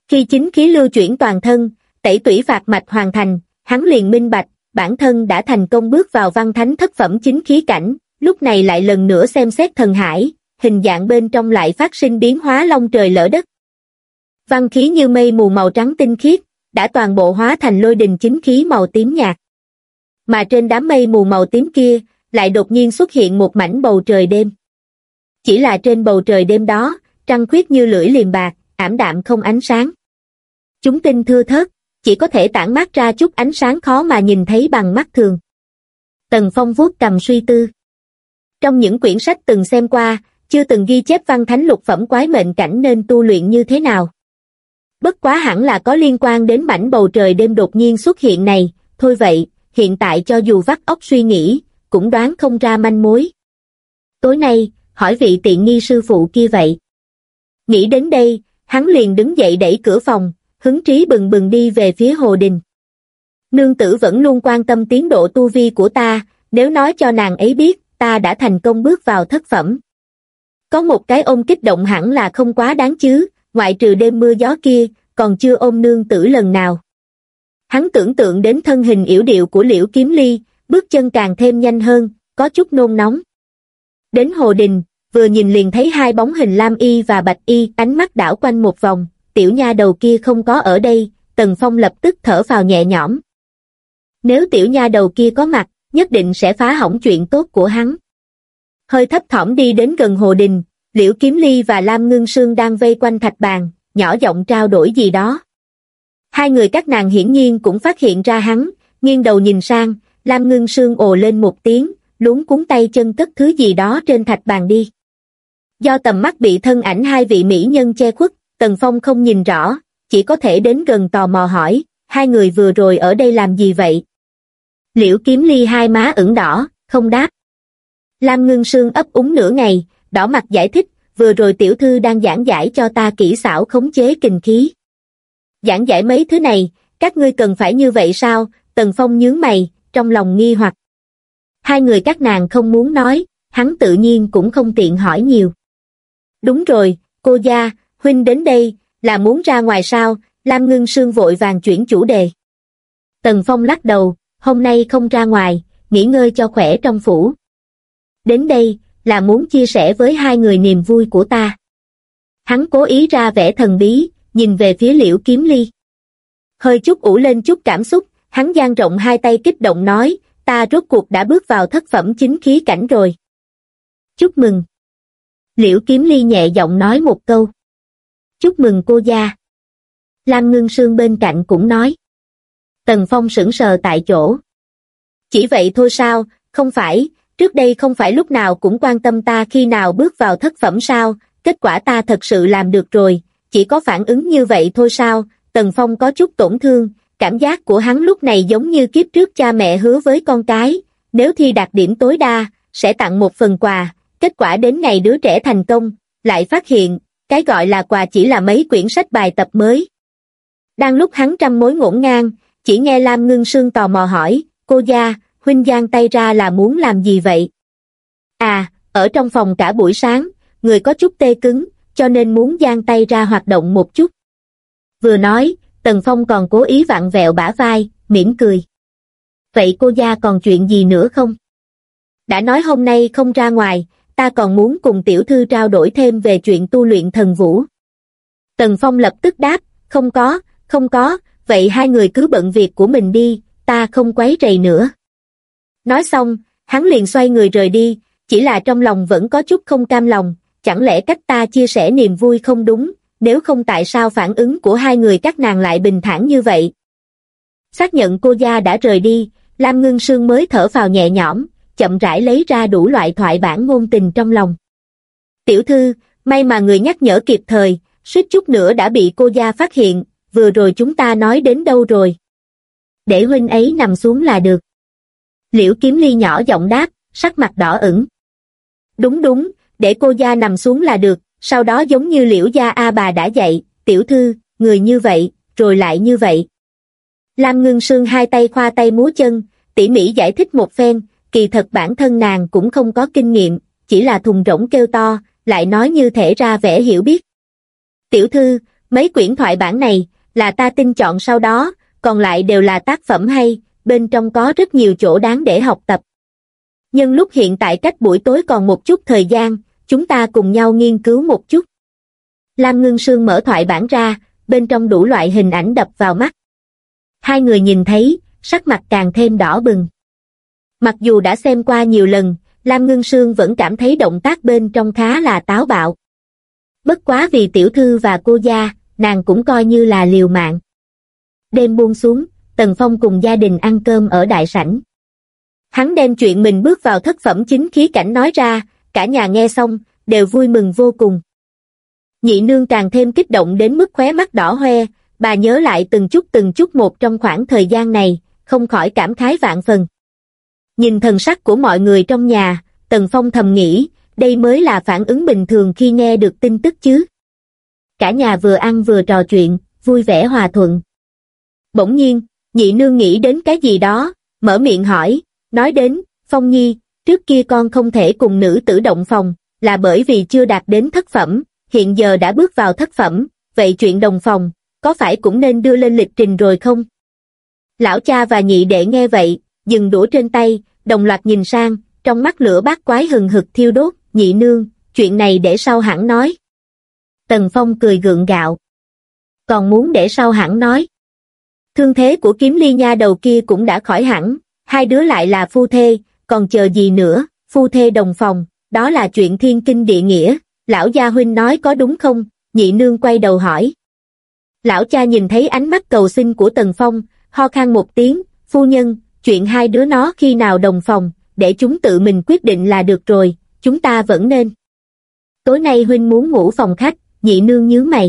Khi chính khí lưu chuyển toàn thân, tẩy tủy phạt mạch hoàn thành, hắn liền minh bạch, bản thân đã thành công bước vào văn thánh thất phẩm chính khí cảnh, lúc này lại lần nữa xem xét thần hải, hình dạng bên trong lại phát sinh biến hóa long trời lở đất. Văn khí như mây mù màu trắng tinh khiết, đã toàn bộ hóa thành lôi đình chính khí màu tím nhạt. Mà trên đám mây mù màu tím kia, lại đột nhiên xuất hiện một mảnh bầu trời đêm. Chỉ là trên bầu trời đêm đó, trăng khuyết như lưỡi liềm bạc, ảm đạm không ánh sáng. Chúng tinh thưa thớt, chỉ có thể tản mát ra chút ánh sáng khó mà nhìn thấy bằng mắt thường. Tần Phong vuốt cầm suy tư. Trong những quyển sách từng xem qua, chưa từng ghi chép văn thánh lục phẩm quái mệnh cảnh nên tu luyện như thế nào. Bất quá hẳn là có liên quan đến mảnh bầu trời đêm đột nhiên xuất hiện này, thôi vậy, hiện tại cho dù vắt óc suy nghĩ, cũng đoán không ra manh mối. Tối nay, hỏi vị tiện nghi sư phụ kia vậy. Nghĩ đến đây, hắn liền đứng dậy đẩy cửa phòng, hứng trí bừng bừng đi về phía hồ đình. Nương tử vẫn luôn quan tâm tiến độ tu vi của ta, nếu nói cho nàng ấy biết, ta đã thành công bước vào thất phẩm. Có một cái ôm kích động hẳn là không quá đáng chứ, ngoại trừ đêm mưa gió kia, còn chưa ôm nương tử lần nào. Hắn tưởng tượng đến thân hình yểu điệu của Liễu Kiếm Ly, bước chân càng thêm nhanh hơn, có chút nôn nóng. Đến hồ đình, vừa nhìn liền thấy hai bóng hình lam y và bạch y, ánh mắt đảo quanh một vòng, tiểu nha đầu kia không có ở đây, Tần Phong lập tức thở phào nhẹ nhõm. Nếu tiểu nha đầu kia có mặt, nhất định sẽ phá hỏng chuyện tốt của hắn. Hơi thấp thỏm đi đến gần hồ đình, Liễu Kiếm Ly và Lam Ngưng Sương đang vây quanh thạch bàn, nhỏ giọng trao đổi gì đó. Hai người các nàng hiển nhiên cũng phát hiện ra hắn, nghiêng đầu nhìn sang, Lam Ngưng Sương ồ lên một tiếng, luống cuống tay chân cất thứ gì đó trên thạch bàn đi. Do tầm mắt bị thân ảnh hai vị mỹ nhân che khuất, Tần Phong không nhìn rõ, chỉ có thể đến gần tò mò hỏi, hai người vừa rồi ở đây làm gì vậy? Liễu Kiếm Ly hai má ửng đỏ, không đáp. Lam Ngưng Sương ấp úng nửa ngày, đỏ mặt giải thích, vừa rồi tiểu thư đang giảng giải cho ta kỹ xảo khống chế kình khí. Giảng giải mấy thứ này, các ngươi cần phải như vậy sao? Tần Phong nhướng mày, trong lòng nghi hoặc. Hai người các nàng không muốn nói, hắn tự nhiên cũng không tiện hỏi nhiều. Đúng rồi, cô gia, huynh đến đây, là muốn ra ngoài sao? Lam Ngưng Sương vội vàng chuyển chủ đề. Tần Phong lắc đầu, hôm nay không ra ngoài, nghỉ ngơi cho khỏe trong phủ. Đến đây, là muốn chia sẻ với hai người niềm vui của ta. Hắn cố ý ra vẻ thần bí, nhìn về phía Liễu Kiếm Ly. Hơi chút ủ lên chút cảm xúc, hắn dang rộng hai tay kích động nói, ta rốt cuộc đã bước vào thất phẩm chính khí cảnh rồi. Chúc mừng. Liễu Kiếm Ly nhẹ giọng nói một câu. Chúc mừng cô gia. Lam Ngưng Sương bên cạnh cũng nói. Tần Phong sững sờ tại chỗ. Chỉ vậy thôi sao, không phải, trước đây không phải lúc nào cũng quan tâm ta khi nào bước vào thất phẩm sao, kết quả ta thật sự làm được rồi, chỉ có phản ứng như vậy thôi sao? Tần Phong có chút tổn thương, cảm giác của hắn lúc này giống như kiếp trước cha mẹ hứa với con cái, nếu thi đạt điểm tối đa, sẽ tặng một phần quà, kết quả đến ngày đứa trẻ thành công, lại phát hiện, cái gọi là quà chỉ là mấy quyển sách bài tập mới. Đang lúc hắn trăm mối ngổn ngang, chỉ nghe Lam Ngưng Sương tò mò hỏi, cô gia, huynh giang tay ra là muốn làm gì vậy? À, ở trong phòng cả buổi sáng, người có chút tê cứng, cho nên muốn giang tay ra hoạt động một chút. Vừa nói, Tần Phong còn cố ý vặn vẹo bả vai, mỉm cười. Vậy cô gia còn chuyện gì nữa không? Đã nói hôm nay không ra ngoài, ta còn muốn cùng tiểu thư trao đổi thêm về chuyện tu luyện thần vũ. Tần Phong lập tức đáp, không có, vậy hai người cứ bận việc của mình đi, ta không quấy rầy nữa. Nói xong, hắn liền xoay người rời đi, chỉ là trong lòng vẫn có chút không cam lòng, chẳng lẽ cách ta chia sẻ niềm vui không đúng, nếu không tại sao phản ứng của hai người các nàng lại bình thản như vậy. Xác nhận cô gia đã rời đi, Lam Ngưng Sương mới thở phào nhẹ nhõm, chậm rãi lấy ra đủ loại thoại bản ngôn tình trong lòng. Tiểu thư, may mà người nhắc nhở kịp thời, suýt chút nữa đã bị cô gia phát hiện, vừa rồi chúng ta nói đến đâu rồi? Để huynh ấy nằm xuống là được. Liễu Kiếm Ly nhỏ giọng đáp, sắc mặt đỏ ửng. Đúng, để cô gia nằm xuống là được, sau đó giống như Liễu gia a bà đã dạy, tiểu thư, người như vậy, rồi lại như vậy. Lam Ngưng Sương hai tay khoa tay múa chân, tỉ mỉ giải thích một phen, kỳ thật bản thân nàng cũng không có kinh nghiệm, chỉ là thùng rỗng kêu to, lại nói như thể ra vẻ hiểu biết. Tiểu thư, Mấy quyển thoại bản này là ta tinh chọn sau đó, còn lại đều là tác phẩm hay, bên trong có rất nhiều chỗ đáng để học tập. Nhân lúc hiện tại cách buổi tối còn một chút thời gian, chúng ta cùng nhau nghiên cứu một chút. Lam Ngưng Sương mở thoại bản ra, bên trong đủ loại hình ảnh đập vào mắt. Hai người nhìn thấy, sắc mặt càng thêm đỏ bừng. Mặc dù đã xem qua nhiều lần, Lam Ngưng Sương vẫn cảm thấy động tác bên trong khá là táo bạo. Bất quá vì tiểu thư và cô gia, nàng cũng coi như là liều mạng. Đêm buông xuống, Tần Phong cùng gia đình ăn cơm ở đại sảnh. Hắn đem chuyện mình bước vào thất phẩm chính khí cảnh nói ra, cả nhà nghe xong, đều vui mừng vô cùng. Nhị nương càng thêm kích động đến mức khóe mắt đỏ hoe, bà nhớ lại từng chút một trong khoảng thời gian này, không khỏi cảm khái vạn phần. Nhìn thần sắc của mọi người trong nhà, Tần Phong thầm nghĩ, đây mới là phản ứng bình thường khi nghe được tin tức chứ. Cả nhà vừa ăn vừa trò chuyện, vui vẻ hòa thuận. Bỗng nhiên, nhị nương nghĩ đến cái gì đó, mở miệng hỏi, nói đến, Phong Nhi, trước kia con không thể cùng nữ tử động phòng, là bởi vì chưa đạt đến thất phẩm, hiện giờ đã bước vào thất phẩm, vậy chuyện đồng phòng, có phải cũng nên đưa lên lịch trình rồi không? Lão cha và nhị đệ nghe vậy, dừng đũa trên tay, đồng loạt nhìn sang, trong mắt lửa bát quái hừng hực thiêu đốt, nhị nương, chuyện này để sau hẳn nói. Tần Phong cười gượng gạo. Còn muốn để sau hẳn nói. Thương thế của Kiếm Ly nha đầu kia cũng đã khỏi hẳn, hai đứa lại là phu thê, còn chờ gì nữa, phu thê đồng phòng, đó là chuyện thiên kinh địa nghĩa, lão gia huynh nói có đúng không? Nhị nương quay đầu hỏi. Lão cha nhìn thấy ánh mắt cầu xin của Tần Phong, ho khan một tiếng, phu nhân, chuyện hai đứa nó khi nào đồng phòng, để chúng tự mình quyết định là được rồi, chúng ta vẫn nên. Tối nay huynh muốn ngủ phòng khách, nhị nương nhíu mày.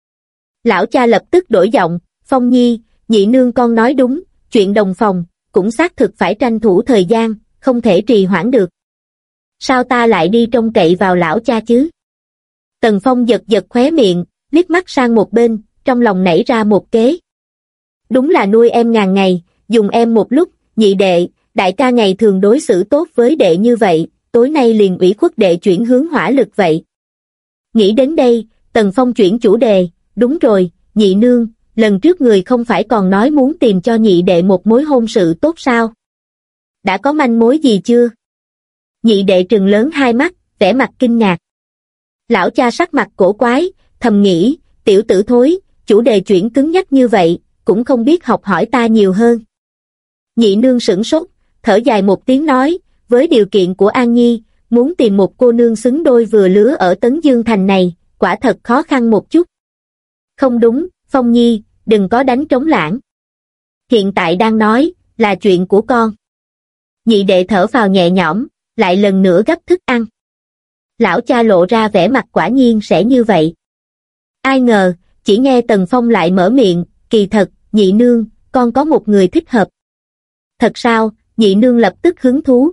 Lão cha lập tức đổi giọng, Phong Nhi, nhị nương con nói đúng, chuyện đồng phòng, cũng xác thực phải tranh thủ thời gian, không thể trì hoãn được. Sao ta lại đi trông cậy vào lão cha chứ? Tần Phong giật giật khóe miệng, liếc mắt sang một bên, trong lòng nảy ra một kế. Đúng là nuôi em ngàn ngày, dùng em một lúc, nhị đệ, đại ca ngày thường đối xử tốt với đệ như vậy, tối nay liền ủy khuất đệ chuyển hướng hỏa lực vậy. Nghĩ đến đây, Tần Phong chuyển chủ đề, đúng rồi, nhị nương, lần trước người không phải còn nói muốn tìm cho nhị đệ một mối hôn sự tốt sao? Đã có manh mối gì chưa? Nhị đệ trừng lớn hai mắt, vẻ mặt kinh ngạc. Lão cha sắc mặt cổ quái, thầm nghĩ, tiểu tử thối, chủ đề chuyển cứng nhắc như vậy, cũng không biết học hỏi ta nhiều hơn. Nhị nương sửng sốt, thở dài một tiếng nói, với điều kiện của An Nhi, muốn tìm một cô nương xứng đôi vừa lứa ở Tấn Dương Thành này, quả thật khó khăn một chút. Không đúng, Phong Nhi, đừng có đánh trống lãng. Hiện tại đang nói, là chuyện của con. Nhị đệ thở vào nhẹ nhõm, lại lần nữa gấp thức ăn. Lão cha lộ ra vẻ mặt quả nhiên sẽ như vậy. Ai ngờ, chỉ nghe Tần Phong lại mở miệng, kỳ thật, nhị nương, con có một người thích hợp. Thật sao? Nhị nương lập tức hứng thú.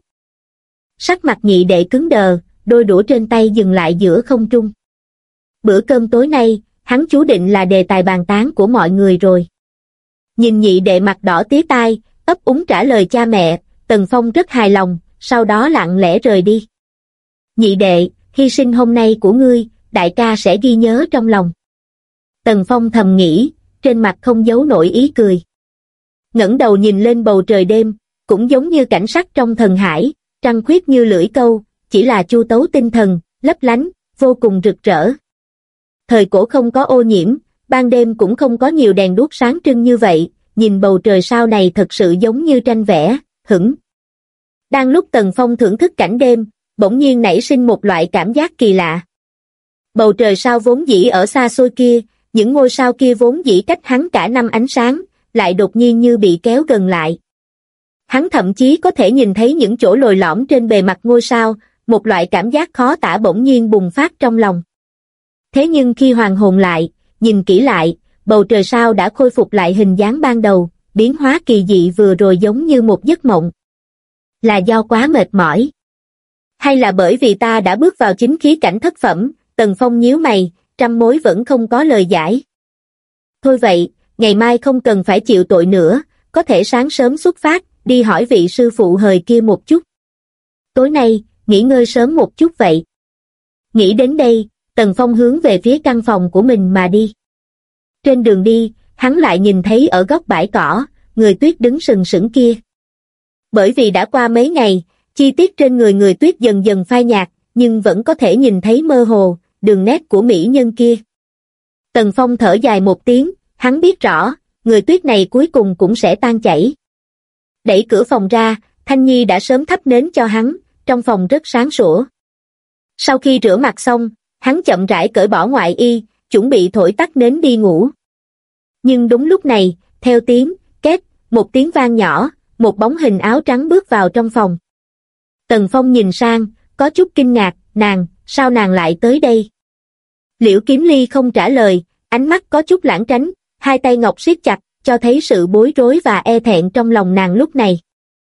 Sắc mặt nhị đệ cứng đờ, đôi đũa trên tay dừng lại giữa không trung. Bữa cơm tối nay, hắn chú định là đề tài bàn tán của mọi người rồi. Nhìn nhị đệ mặt đỏ tía tai, ấp úng trả lời cha mẹ, Tần Phong rất hài lòng, sau đó lặng lẽ rời đi. Nhị đệ, hy sinh hôm nay của ngươi, đại ca sẽ ghi nhớ trong lòng. Tần Phong thầm nghĩ, trên mặt không giấu nổi ý cười. Ngẩng đầu nhìn lên bầu trời đêm, cũng giống như cảnh sắc trong thần hải, trăng khuyết như lưỡi câu, chỉ là chu tấu tinh thần, lấp lánh, vô cùng rực rỡ. Thời cổ không có ô nhiễm, ban đêm cũng không có nhiều đèn đuốc sáng trưng như vậy, nhìn bầu trời sao này thật sự giống như tranh vẽ, hửng. Đang lúc Tần Phong thưởng thức cảnh đêm, bỗng nhiên nảy sinh một loại cảm giác kỳ lạ. Bầu trời sao vốn dĩ ở xa xôi kia, những ngôi sao kia vốn dĩ cách hắn cả năm ánh sáng, lại đột nhiên như bị kéo gần lại. Hắn thậm chí có thể nhìn thấy những chỗ lồi lõm trên bề mặt ngôi sao, một loại cảm giác khó tả bỗng nhiên bùng phát trong lòng. Thế nhưng khi hoàn hồn lại, nhìn kỹ lại, bầu trời sao đã khôi phục lại hình dáng ban đầu, biến hóa kỳ dị vừa rồi giống như một giấc mộng. Là do quá mệt mỏi? Hay là bởi vì ta đã bước vào chính khí cảnh thất phẩm? Tần Phong nhíu mày, trăm mối vẫn không có lời giải. Thôi vậy, ngày mai không cần phải chịu tội nữa, có thể sáng sớm xuất phát, đi hỏi vị sư phụ hời kia một chút. Tối nay, nghỉ ngơi sớm một chút vậy. Nghĩ đến đây, Tần Phong hướng về phía căn phòng của mình mà đi. Trên đường đi, hắn lại nhìn thấy ở góc bãi cỏ, người tuyết đứng sừng sững kia. Bởi vì đã qua mấy ngày, chi tiết trên người người tuyết dần dần phai nhạt, nhưng vẫn có thể nhìn thấy mơ hồ, đường nét của mỹ nhân kia. Tần Phong thở dài một tiếng, hắn biết rõ, người tuyết này cuối cùng cũng sẽ tan chảy. Đẩy cửa phòng ra, Thanh Nhi đã sớm thắp nến cho hắn, trong phòng rất sáng sủa. Sau khi rửa mặt xong, hắn chậm rãi cởi bỏ ngoại y, chuẩn bị thổi tắt nến đi ngủ. Nhưng đúng lúc này, theo tiếng, két, một tiếng vang nhỏ, một bóng hình áo trắng bước vào trong phòng. Tần Phong nhìn sang, có chút kinh ngạc, sao nàng lại tới đây? Liễu Kiếm Ly không trả lời, ánh mắt có chút lãng tránh, hai tay ngọc siết chặt, cho thấy sự bối rối và e thẹn trong lòng nàng lúc này.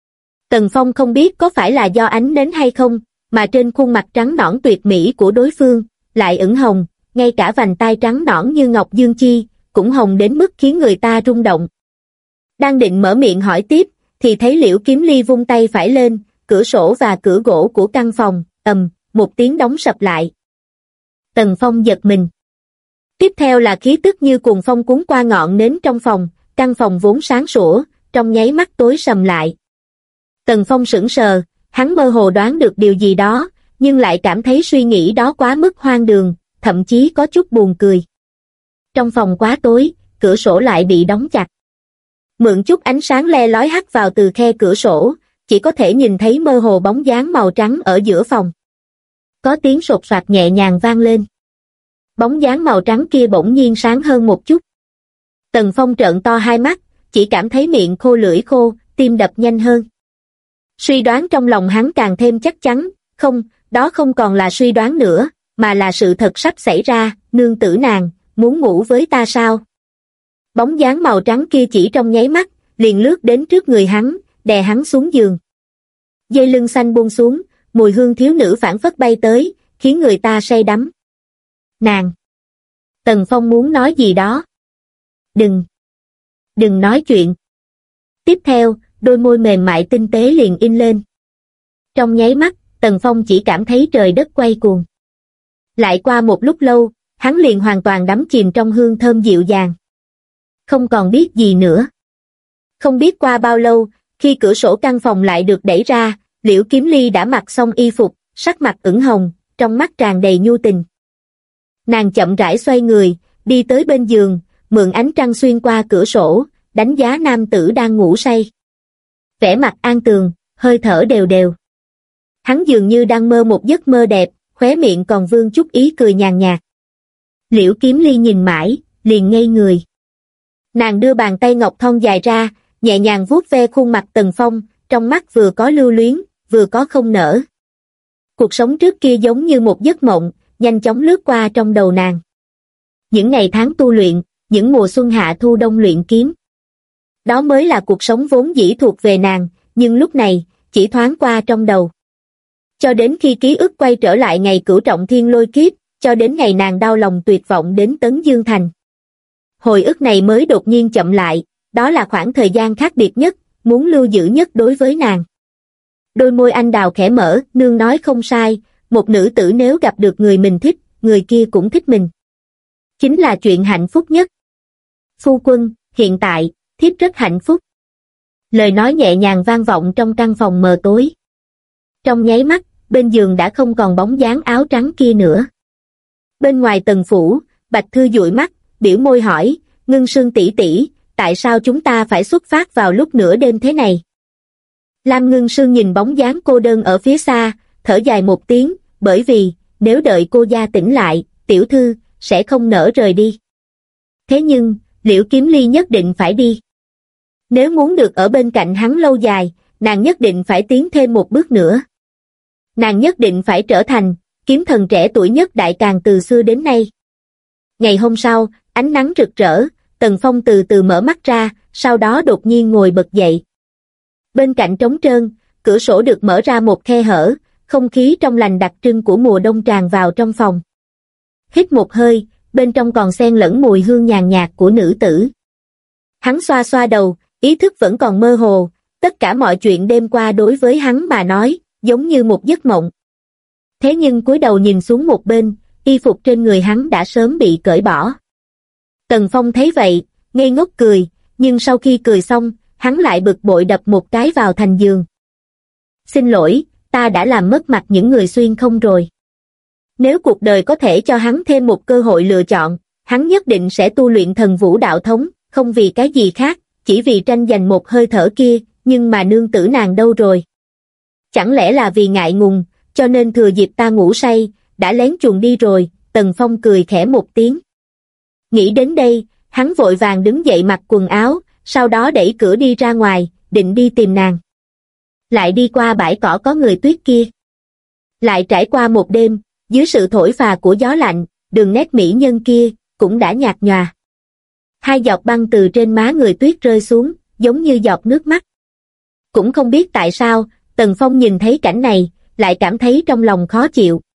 Tần Phong không biết có phải là do ánh nến hay không, mà trên khuôn mặt trắng nõn tuyệt mỹ của đối phương, lại ửng hồng, ngay cả vành tai trắng nõn như ngọc dương chi, cũng hồng đến mức khiến người ta rung động. Đang định mở miệng hỏi tiếp, thì thấy Liễu Kiếm Ly vung tay phải lên, cửa sổ và cửa gỗ của căn phòng, một tiếng đóng sập lại. Tần Phong giật mình. Tiếp theo là khí tức như cuồng phong cuốn qua ngọn nến trong phòng, căn phòng vốn sáng sủa, trong nháy mắt tối sầm lại. Tần Phong sững sờ, hắn mơ hồ đoán được điều gì đó, nhưng lại cảm thấy suy nghĩ đó quá mức hoang đường, thậm chí có chút buồn cười. Trong phòng quá tối, cửa sổ lại bị đóng chặt. Mượn chút ánh sáng le lói hắt vào từ khe cửa sổ, chỉ có thể nhìn thấy mơ hồ bóng dáng màu trắng ở giữa phòng. Có tiếng sột soạt nhẹ nhàng vang lên. Bóng dáng màu trắng kia bỗng nhiên sáng hơn một chút. Tần Phong trợn to hai mắt, chỉ cảm thấy miệng khô lưỡi khô, tim đập nhanh hơn. Suy đoán trong lòng hắn càng thêm chắc chắn, không, đó không còn là suy đoán nữa, mà là sự thật sắp xảy ra, nương tử nàng, muốn ngủ với ta sao? Bóng dáng màu trắng kia chỉ trong nháy mắt, liền lướt đến trước người hắn, đè hắn xuống giường. Dây lưng xanh buông xuống, mùi hương thiếu nữ phảng phất bay tới, khiến người ta say đắm. Nàng! Tần Phong muốn nói gì đó. Đừng nói chuyện. Tiếp theo, đôi môi mềm mại tinh tế liền in lên. Trong nháy mắt, Tần Phong chỉ cảm thấy trời đất quay cuồng. Lại qua một lúc lâu, hắn liền hoàn toàn đắm chìm trong hương thơm dịu dàng. Không còn biết gì nữa. Không biết qua bao lâu, khi cửa sổ căn phòng lại được đẩy ra, Liễu Kiếm Ly đã mặc xong y phục, sắc mặt ửng hồng, trong mắt tràn đầy nhu tình. Nàng chậm rãi xoay người, đi tới bên giường, mượn ánh trăng xuyên qua cửa sổ, đánh giá nam tử đang ngủ say. Vẻ mặt an tường, hơi thở đều đều. Hắn dường như đang mơ một giấc mơ đẹp, khóe miệng còn vương chút ý cười nhàn nhạt. Liễu Kiếm Ly nhìn mãi, liền ngây người. Nàng đưa bàn tay ngọc thon dài ra, nhẹ nhàng vuốt ve khuôn mặt Tần Phong, trong mắt vừa có lưu luyến, vừa có không nỡ. Cuộc sống trước kia giống như một giấc mộng, nhanh chóng lướt qua trong đầu nàng. Những ngày tháng tu luyện, những mùa xuân hạ thu đông luyện kiếm. Đó mới là cuộc sống vốn dĩ thuộc về nàng, nhưng lúc này, chỉ thoáng qua trong đầu. Cho đến khi ký ức quay trở lại ngày Cửu Trọng Thiên Lôi Kiếp, cho đến ngày nàng đau lòng tuyệt vọng đến Tấn Dương Thành. Hồi ức này mới đột nhiên chậm lại, đó là khoảng thời gian khác biệt nhất, muốn lưu giữ nhất đối với nàng. Đôi môi anh đào khẽ mở, nương nói không sai, một nữ tử nếu gặp được người mình thích, người kia cũng thích mình. Chính là chuyện hạnh phúc nhất. Phu quân, hiện tại, thiếp rất hạnh phúc. Lời nói nhẹ nhàng vang vọng trong căn phòng mờ tối. Trong nháy mắt, bên giường đã không còn bóng dáng áo trắng kia nữa. Bên ngoài Tần phủ, Bạch Thư dụi mắt, biểu môi hỏi, Ngân Sương tỷ tỷ, tại sao chúng ta phải xuất phát vào lúc nửa đêm thế này? Lam Ngân Sương nhìn bóng dáng cô đơn ở phía xa, thở dài một tiếng, bởi vì, nếu đợi cô gia tỉnh lại, tiểu thư, sẽ không nỡ rời đi. Thế nhưng, Liễu Kiếm Ly nhất định phải đi. Nếu muốn được ở bên cạnh hắn lâu dài, nàng nhất định phải tiến thêm một bước nữa. Nàng nhất định phải trở thành kiếm thần trẻ tuổi nhất Đại Càn từ xưa đến nay. Ngày hôm sau, ánh nắng rực rỡ, Tần Phong từ từ mở mắt ra, sau đó đột nhiên ngồi bật dậy. Bên cạnh trống trơn, cửa sổ được mở ra một khe hở, không khí trong lành đặc trưng của mùa đông tràn vào trong phòng. Hít một hơi, bên trong còn xen lẫn mùi hương nhàn nhạt của nữ tử. Hắn xoa xoa đầu, ý thức vẫn còn mơ hồ, tất cả mọi chuyện đêm qua đối với hắn mà nói, giống như một giấc mộng. Thế nhưng cúi đầu nhìn xuống một bên, y phục trên người hắn đã sớm bị cởi bỏ. Tần Phong thấy vậy, ngây ngốc cười, nhưng sau khi cười xong, hắn lại bực bội đập một cái vào thành giường. Xin lỗi, ta đã làm mất mặt những người xuyên không rồi. Nếu cuộc đời có thể cho hắn thêm một cơ hội lựa chọn, hắn nhất định sẽ tu luyện thần vũ đạo thống, không vì cái gì khác, chỉ vì tranh giành một hơi thở kia, nhưng mà nương tử nàng đâu rồi? Chẳng lẽ là vì ngại ngùng, cho nên thừa dịp ta ngủ say, đã lén chuồn đi rồi? Tần Phong cười khẽ một tiếng. Nghĩ đến đây, hắn vội vàng đứng dậy mặc quần áo, sau đó đẩy cửa đi ra ngoài, định đi tìm nàng. Lại đi qua bãi cỏ có người tuyết kia. Lại trải qua một đêm, dưới sự thổi phà của gió lạnh, đường nét mỹ nhân kia cũng đã nhạt nhòa. Hai giọt băng từ trên má người tuyết rơi xuống, giống như giọt nước mắt. Cũng không biết tại sao, Tần Phong nhìn thấy cảnh này, lại cảm thấy trong lòng khó chịu.